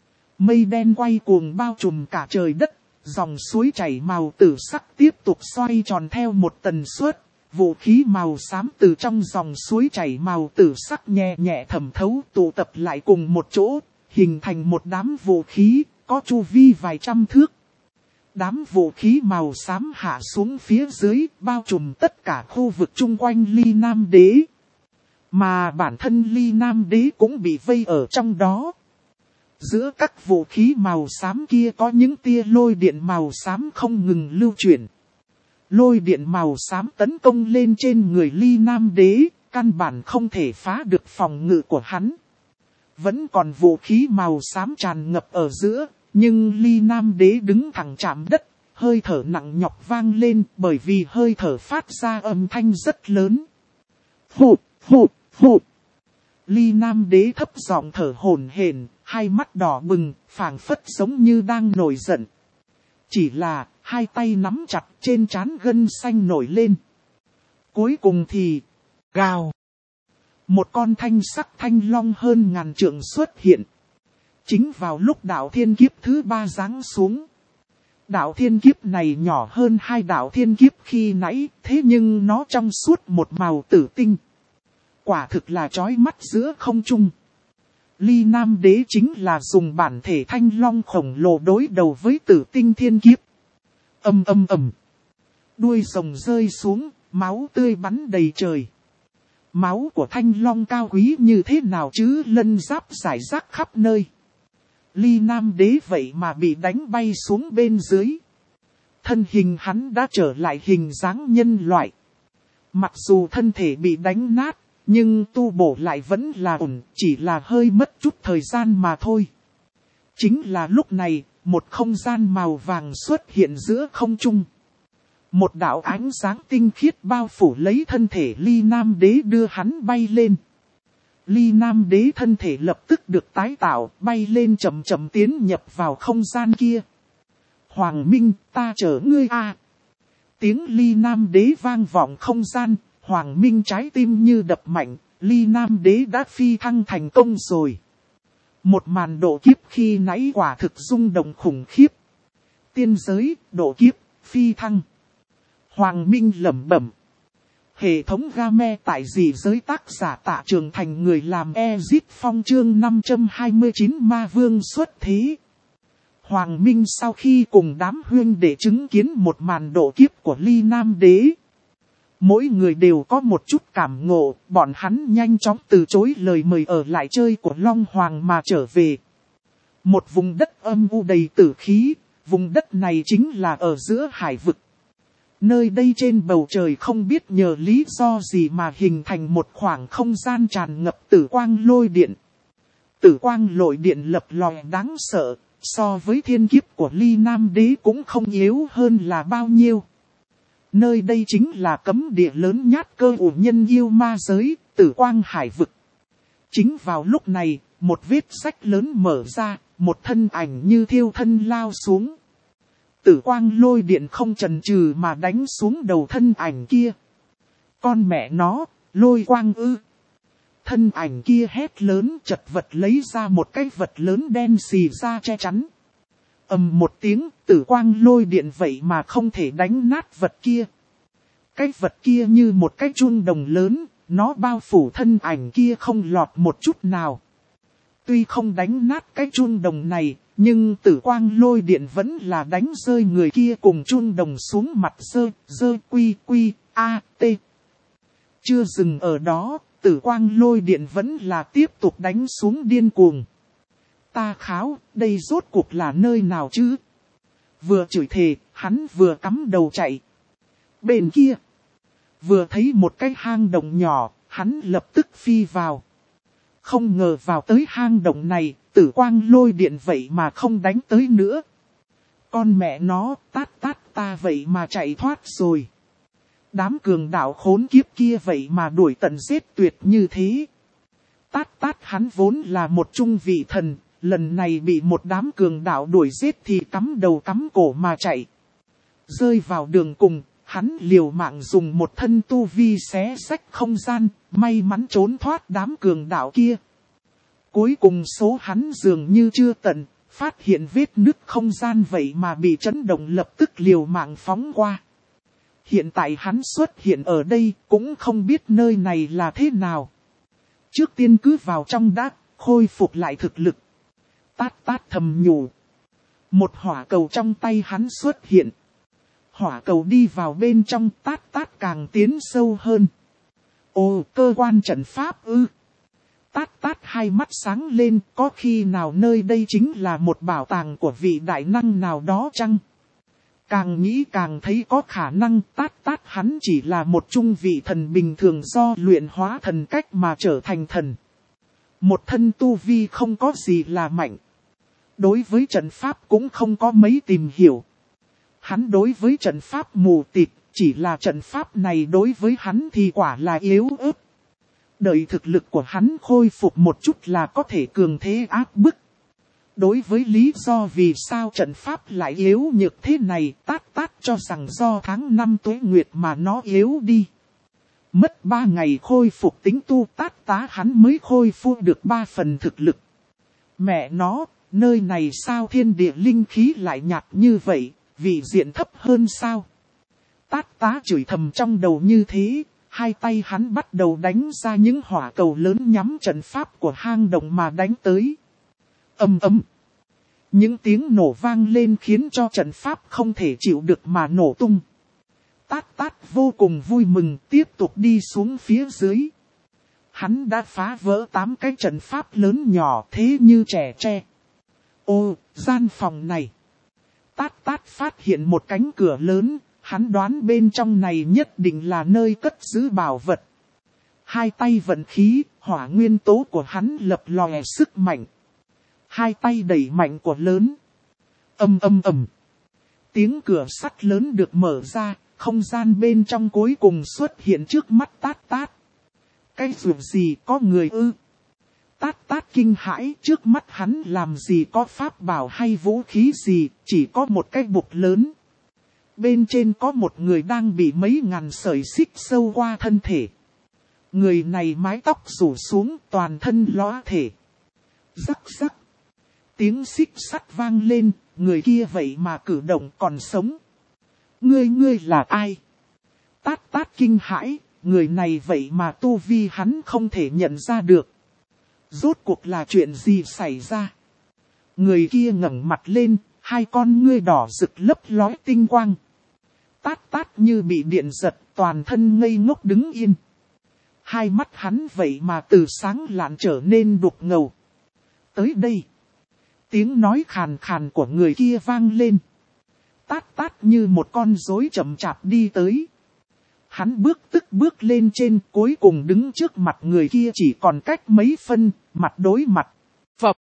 Mây đen quay cuồng bao trùm cả trời đất, dòng suối chảy màu tử sắc tiếp tục xoay tròn theo một tần suất. Vũ khí màu xám từ trong dòng suối chảy màu tử sắc nhẹ nhẹ thẩm thấu tụ tập lại cùng một chỗ, hình thành một đám vũ khí, có chu vi vài trăm thước. Đám vũ khí màu xám hạ xuống phía dưới, bao trùm tất cả khu vực chung quanh Ly Nam Đế. Mà bản thân Ly Nam Đế cũng bị vây ở trong đó. Giữa các vũ khí màu xám kia có những tia lôi điện màu xám không ngừng lưu chuyển. Lôi điện màu xám tấn công lên trên người Ly Nam Đế, căn bản không thể phá được phòng ngự của hắn. Vẫn còn vũ khí màu xám tràn ngập ở giữa, nhưng Ly Nam Đế đứng thẳng chạm đất, hơi thở nặng nhọc vang lên bởi vì hơi thở phát ra âm thanh rất lớn. Hụt, hụt, hụt. Ly Nam Đế thấp giọng thở hổn hển, hai mắt đỏ bừng, phảng phất giống như đang nổi giận. Chỉ là, hai tay nắm chặt trên trán gân xanh nổi lên. Cuối cùng thì, gào. Một con thanh sắc thanh long hơn ngàn trượng xuất hiện. Chính vào lúc đạo thiên kiếp thứ ba giáng xuống. Đạo thiên kiếp này nhỏ hơn hai đạo thiên kiếp khi nãy, thế nhưng nó trong suốt một màu tử tinh. Quả thực là chói mắt giữa không trung. Ly Nam Đế chính là dùng bản thể thanh long khổng lồ đối đầu với tử tinh thiên kiếp. Ầm ầm ầm. Đuôi rồng rơi xuống, máu tươi bắn đầy trời. Máu của thanh long cao quý như thế nào chứ lân giáp rải rác khắp nơi. Ly Nam Đế vậy mà bị đánh bay xuống bên dưới. Thân hình hắn đã trở lại hình dáng nhân loại. Mặc dù thân thể bị đánh nát, nhưng tu bổ lại vẫn là ổn, chỉ là hơi mất chút thời gian mà thôi. Chính là lúc này, một không gian màu vàng xuất hiện giữa không trung. Một đạo ánh sáng tinh khiết bao phủ lấy thân thể Ly Nam Đế đưa hắn bay lên. Ly Nam Đế thân thể lập tức được tái tạo, bay lên chậm chậm tiến nhập vào không gian kia. Hoàng Minh, ta chở ngươi a. Tiếng Ly Nam Đế vang vọng không gian, Hoàng Minh trái tim như đập mạnh, Ly Nam Đế đã phi thăng thành công rồi. Một màn độ kiếp khi nãy quả thực rung động khủng khiếp. Tiên giới, độ kiếp, phi thăng. Hoàng Minh lẩm bẩm. Hệ thống game tại dị giới tác giả Tạ Trường Thành người làm Ezit Phong chương 529 Ma Vương xuất thế. Hoàng Minh sau khi cùng đám huynh đệ chứng kiến một màn độ kiếp của Ly Nam Đế. Mỗi người đều có một chút cảm ngộ, bọn hắn nhanh chóng từ chối lời mời ở lại chơi của Long Hoàng mà trở về. Một vùng đất âm u đầy tử khí, vùng đất này chính là ở giữa hải vực. Nơi đây trên bầu trời không biết nhờ lý do gì mà hình thành một khoảng không gian tràn ngập tử quang lôi điện. Tử quang lôi điện lập lòe đáng sợ, so với thiên kiếp của Ly Nam Đế cũng không yếu hơn là bao nhiêu. Nơi đây chính là cấm địa lớn nhát cơ của nhân yêu ma giới, Tử Quang Hải vực. Chính vào lúc này, một vết rách lớn mở ra, một thân ảnh như thiêu thân lao xuống. Tử Quang lôi điện không chần chừ mà đánh xuống đầu thân ảnh kia. Con mẹ nó, lôi quang ư. Thân ảnh kia hét lớn, chật vật lấy ra một cái vật lớn đen xì ra che chắn. Ầm một tiếng, Tử Quang lôi điện vậy mà không thể đánh nát vật kia. Cái vật kia như một cái chuông đồng lớn, nó bao phủ thân ảnh kia không lọt một chút nào. Tuy không đánh nát cái chuông đồng này, nhưng Tử Quang lôi điện vẫn là đánh rơi người kia cùng chuông đồng xuống mặt dơ quy a t. Chưa dừng ở đó, Tử Quang lôi điện vẫn là tiếp tục đánh xuống điên cuồng. Ta kháo, đây rốt cuộc là nơi nào chứ? Vừa chửi thề, hắn vừa cắm đầu chạy. Bên kia, vừa thấy một cái hang động nhỏ, hắn lập tức phi vào. Không ngờ vào tới hang động này, Tử Quang lôi điện vậy mà không đánh tới nữa. Con mẹ nó, tát ta vậy mà chạy thoát rồi. Đám cường đạo khốn kiếp kia vậy mà đuổi tận giết tuyệt như thế. Tát hắn vốn là một trung vị thần, lần này bị một đám cường đạo đuổi giết thì cắm đầu cắm cổ mà chạy. Rơi vào đường cùng, hắn liều mạng dùng một thân tu vi xé rách không gian, may mắn trốn thoát đám cường đạo kia. Cuối cùng số hắn dường như chưa tận, phát hiện vết nứt không gian vậy mà bị chấn động lập tức liều mạng phóng qua. Hiện tại hắn xuất hiện ở đây cũng không biết nơi này là thế nào. Trước tiên cứ vào trong đã, khôi phục lại thực lực. Tát thầm nhủ. Một hỏa cầu trong tay hắn xuất hiện. Hỏa cầu đi vào bên trong, tát càng tiến sâu hơn. Ồ, cơ quan trận pháp ư. Tát hai mắt sáng lên, có khi nào nơi đây chính là một bảo tàng của vị đại năng nào đó chăng? Càng nghĩ càng thấy có khả năng, tát hắn chỉ là một trung vị thần bình thường do luyện hóa thần cách mà trở thành thần. Một thân tu vi không có gì là mạnh. Đối với trận pháp cũng không có mấy tìm hiểu. Hắn đối với trận pháp mù tịt, chỉ là trận pháp này đối với hắn thì quả là yếu ớt. Đợi thực lực của hắn khôi phục một chút là có thể cường thế áp bức. Đối với lý do vì sao trận pháp lại yếu nhược thế này, tát cho rằng do tháng 5 tuế nguyệt mà nó yếu đi. Mất 3 ngày khôi phục tính tu, tá hắn mới khôi phục được 3 phần thực lực. Mẹ nó, nơi này sao thiên địa linh khí lại nhạt như vậy, vị diện thấp hơn sao? Tá chửi thầm trong đầu như thế, hai tay hắn bắt đầu đánh ra những hỏa cầu lớn nhắm trận pháp của hang động mà đánh tới. Ầm. Những tiếng nổ vang lên khiến cho trận pháp không thể chịu được mà nổ tung. Tát vô cùng vui mừng tiếp tục đi xuống phía dưới. Hắn đã phá vỡ 8 cái trận pháp lớn nhỏ thế như trẻ tre. Ô, gian phòng này. Tát phát hiện một cánh cửa lớn, hắn đoán bên trong này nhất định là nơi cất giữ bảo vật. Hai tay vận khí, hỏa nguyên tố của hắn lập lòe sức mạnh. Hai tay đẩy mạnh của lớn. Ầm. Tiếng cửa sắt lớn được mở ra, không gian bên trong cuối cùng xuất hiện trước mắt tát. Cái dù gì có người ư? Tát kinh hãi, trước mắt hắn làm gì có pháp bảo hay vũ khí gì, chỉ có một cái bục lớn. Bên trên có một người đang bị mấy ngàn sợi xích sâu qua thân thể. Người này mái tóc rủ xuống, toàn thân lóa thể. Rắc. Tiếng xích sắt vang lên, người kia vậy mà cử động còn sống. Ngươi là ai? Tát kinh hãi, người này vậy mà tu vi hắn không thể nhận ra được. Rốt cuộc là chuyện gì xảy ra? Người kia ngẩng mặt lên, hai con ngươi đỏ rực lấp lóe tinh quang. Tát như bị điện giật, toàn thân ngây ngốc đứng yên. Hai mắt hắn vậy mà từ sáng lạn trở nên đục ngầu. Tới đây. Tiếng nói khàn khàn của người kia vang lên. Tát như một con rối chậm chạp đi tới. Hắn bước lên trên, cuối cùng đứng trước mặt người kia chỉ còn cách mấy phân, mặt đối mặt. Phập.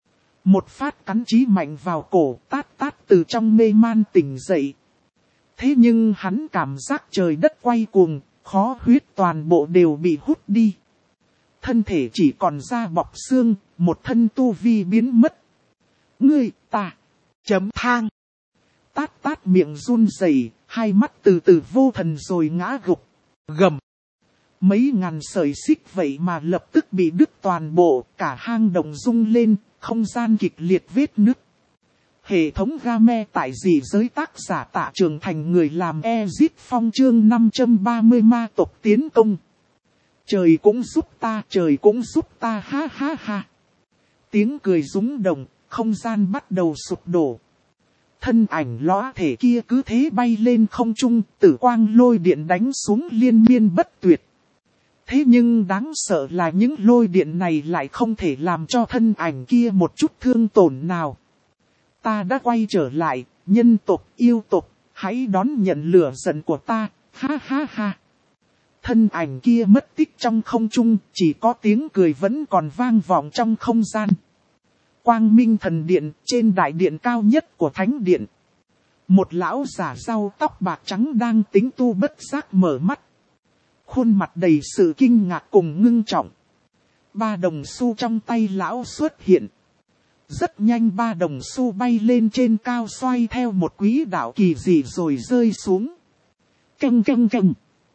Một phát cắn chí mạnh vào cổ, tát tát từ trong mê man tỉnh dậy. Thế nhưng hắn cảm giác trời đất quay cuồng, khó huyết toàn bộ đều bị hút đi. Thân thể chỉ còn da bọc xương, một thân tu vi biến mất. Ngươi, ta, chấm thang. Tát tát miệng run rẩy, hai mắt từ từ vô thần rồi ngã gục. Gầm. Mấy ngàn sợi xích vậy mà lập tức bị đứt toàn bộ, cả hang động rung lên, không gian kịch liệt vết nứt. Hệ thống game tại dị giới tác giả Tạ Trường Thành người làm Exit Phong chương 530 ma tộc tiến công. Trời cũng giúp ta, trời cũng giúp ta, ha ha ha. Tiếng cười rúng động, không gian bắt đầu sụp đổ. Thân ảnh lõa thể kia cứ thế bay lên không trung, tử quang lôi điện đánh xuống liên miên bất tuyệt. Thế nhưng đáng sợ là những lôi điện này lại không thể làm cho thân ảnh kia một chút thương tổn nào. Ta đã quay trở lại, nhân tộc, yêu tộc, hãy đón nhận lửa giận của ta, ha ha ha. Thân ảnh kia mất tích trong không trung, chỉ có tiếng cười vẫn còn vang vọng trong không gian. Quang Minh Thần Điện, trên đại điện cao nhất của Thánh Điện. Một lão giả râu tóc bạc trắng đang tính tu bất giác mở mắt. Khuôn mặt đầy sự kinh ngạc cùng ngưng trọng. 3 đồng xu trong tay lão xuất hiện. Rất nhanh 3 đồng xu bay lên trên cao xoay theo một quỹ đạo kỳ dị rồi rơi xuống. Căng căng căng.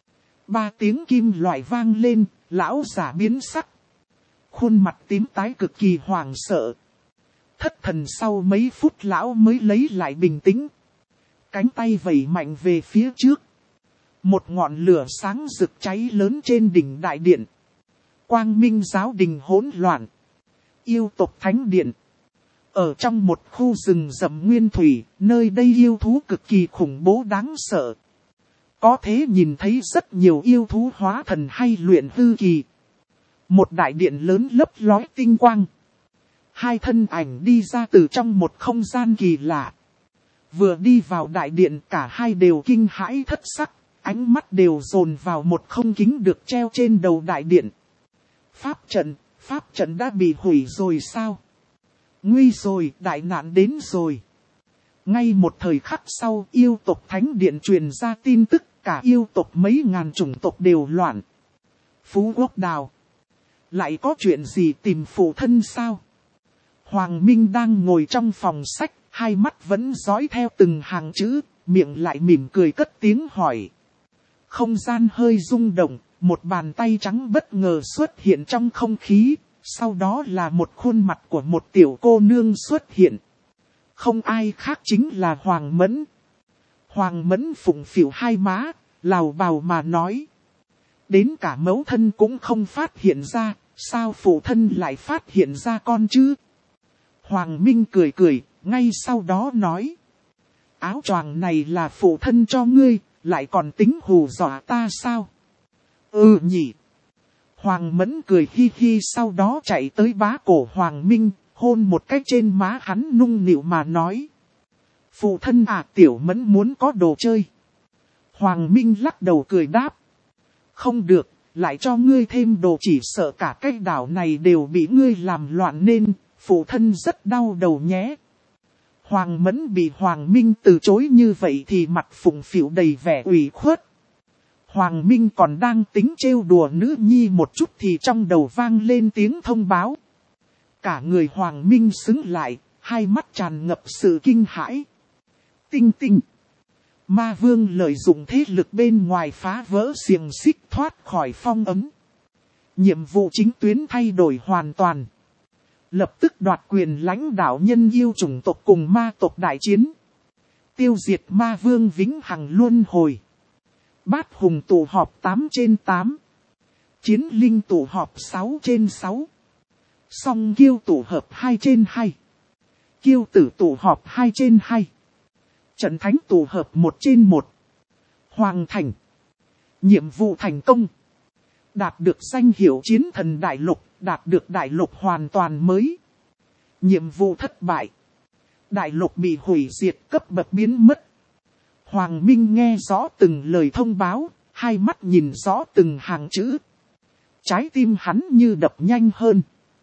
3 tiếng kim loại vang lên, lão giả biến sắc. Khuôn mặt tím tái cực kỳ hoảng sợ. Thất thần sau mấy phút lão mới lấy lại bình tĩnh. Cánh tay vẩy mạnh về phía trước. Một ngọn lửa sáng rực cháy lớn trên đỉnh đại điện. Quang Minh giáo đình hỗn loạn. Yêu tộc Thánh Điện. Ở trong một khu rừng rậm nguyên thủy, nơi đây yêu thú cực kỳ khủng bố đáng sợ. Có thể nhìn thấy rất nhiều yêu thú hóa thần hay luyện hư kỳ. Một đại điện lớn lấp lói tinh quang. 2 thân ảnh đi ra từ trong một không gian kỳ lạ. Vừa đi vào đại điện cả hai đều kinh hãi thất sắc, ánh mắt đều dồn vào một không kính được treo trên đầu đại điện. Pháp trận đã bị hủy rồi sao? Nguy rồi, đại nạn đến rồi. Ngay một thời khắc sau, yêu tộc Thánh Điện truyền ra tin tức, cả yêu tộc mấy ngàn chủng tộc đều loạn. Phú Quốc Đào. Lại có chuyện gì tìm phụ thân sao? Hoàng Minh đang ngồi trong phòng sách, hai mắt vẫn dõi theo từng hàng chữ, miệng lại mỉm cười cất tiếng hỏi. Không gian hơi rung động, một bàn tay trắng bất ngờ xuất hiện trong không khí, sau đó là một khuôn mặt của một tiểu cô nương xuất hiện. Không ai khác chính là Hoàng Mẫn. Hoàng Mẫn phụng phịu hai má, lào bào mà nói. Đến cả mẫu thân cũng không phát hiện ra, sao phụ thân lại phát hiện ra con chứ? Hoàng Minh cười cười, ngay sau đó nói. Áo choàng này là phụ thân cho ngươi, lại còn tính hù dọa ta sao? Ừ nhỉ. Hoàng Mẫn cười hi hi sau đó chạy tới bá cổ Hoàng Minh, hôn một cái trên má hắn nung nịu mà nói. Phụ thân à, tiểu Mẫn muốn có đồ chơi. Hoàng Minh lắc đầu cười đáp. Không được, lại cho ngươi thêm đồ chỉ sợ cả cái đảo này đều bị ngươi làm loạn nên, phụ thân rất đau đầu nhé. Hoàng Mẫn bị Hoàng Minh từ chối như vậy thì mặt phụng phịu đầy vẻ ủy khuất. Hoàng Minh còn đang tính trêu đùa nữ nhi một chút thì trong đầu vang lên tiếng thông báo. Cả người Hoàng Minh sững lại, hai mắt tràn ngập sự kinh hãi. Tinh tinh. Ma Vương lợi dụng thế lực bên ngoài phá vỡ xiềng xích thoát khỏi phong ấn. Nhiệm vụ chính tuyến thay đổi hoàn toàn. Lập tức đoạt quyền lãnh đạo nhân yêu chủng tộc cùng ma tộc đại chiến. Tiêu diệt Ma Vương vĩnh hằng luân hồi. Bát hùng tụ họp 8/8. Chiến linh tụ họp 6/6. Song kiêu tụ hợp 2/2. Kiêu tử tụ họp 2/2. Trận thánh tụ hợp 1/1. Hoàng thành. Nhiệm vụ thành công. Đạt được danh hiệu chiến thần đại lục, đạt được đại lục hoàn toàn mới. Nhiệm vụ thất bại. Đại lục bị hủy diệt, cấp bậc biến mất. Hoàng Minh nghe rõ từng lời thông báo, hai mắt nhìn rõ từng hàng chữ. Trái tim hắn như đập nhanh hơn.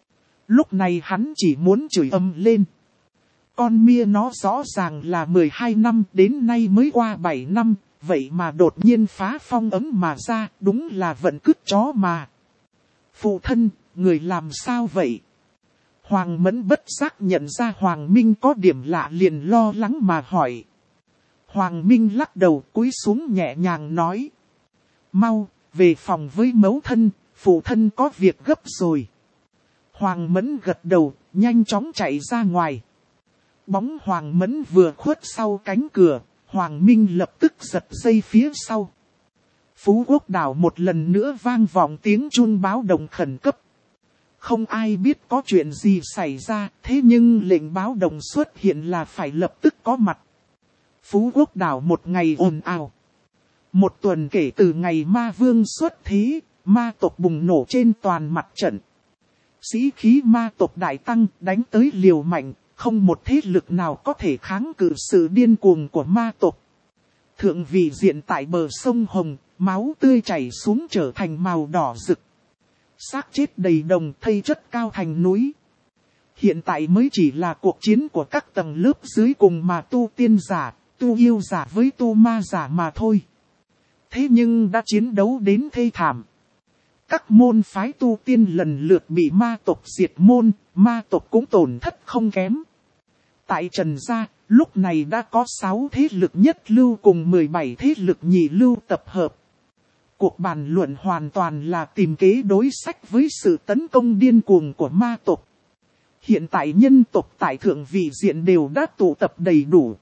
Lúc này hắn chỉ muốn chửi ầm lên. Con mia nó rõ ràng là 12 năm, đến nay mới qua 7 năm, vậy mà đột nhiên phá phong ấm mà ra, đúng là vận cứt chó mà. Phụ thân, người làm sao vậy? Hoàng Mẫn bất giác nhận ra Hoàng Minh có điểm lạ liền lo lắng mà hỏi. Hoàng Minh lắc đầu cúi xuống nhẹ nhàng nói. Mau, về phòng với mẫu thân, phụ thân có việc gấp rồi. Hoàng Mẫn gật đầu, nhanh chóng chạy ra ngoài. Bóng Hoàng Mẫn vừa khuất sau cánh cửa, Hoàng Minh lập tức giật dây phía sau. Phú Quốc đảo một lần nữa vang vọng tiếng chuông báo động khẩn cấp. Không ai biết có chuyện gì xảy ra, thế nhưng lệnh báo động xuất hiện là phải lập tức có mặt. Phú Quốc đảo một ngày ồn ào. Một tuần kể từ ngày ma vương xuất thế, ma tộc bùng nổ trên toàn mặt trận. Sĩ khí ma tộc đại tăng đánh tới liều mạnh, không một thế lực nào có thể kháng cự sự điên cuồng của ma tộc. Thượng vị diện tại bờ sông Hồng, máu tươi chảy xuống trở thành màu đỏ rực. Xác chết đầy đồng thây chất cao thành núi. Hiện tại mới chỉ là cuộc chiến của các tầng lớp dưới cùng mà tu tiên giả, tu yêu giả với tu ma giả mà thôi. Thế nhưng đã chiến đấu đến thê thảm. Các môn phái tu tiên lần lượt bị ma tộc diệt môn, ma tộc cũng tổn thất không kém. Tại Trần Gia, lúc này đã có 6 thế lực nhất lưu cùng 17 thế lực nhị lưu tập hợp. Cuộc bàn luận hoàn toàn là tìm kế đối sách với sự tấn công điên cuồng của ma tộc. Hiện tại nhân tộc tại thượng vị diện đều đã tụ tập đầy đủ.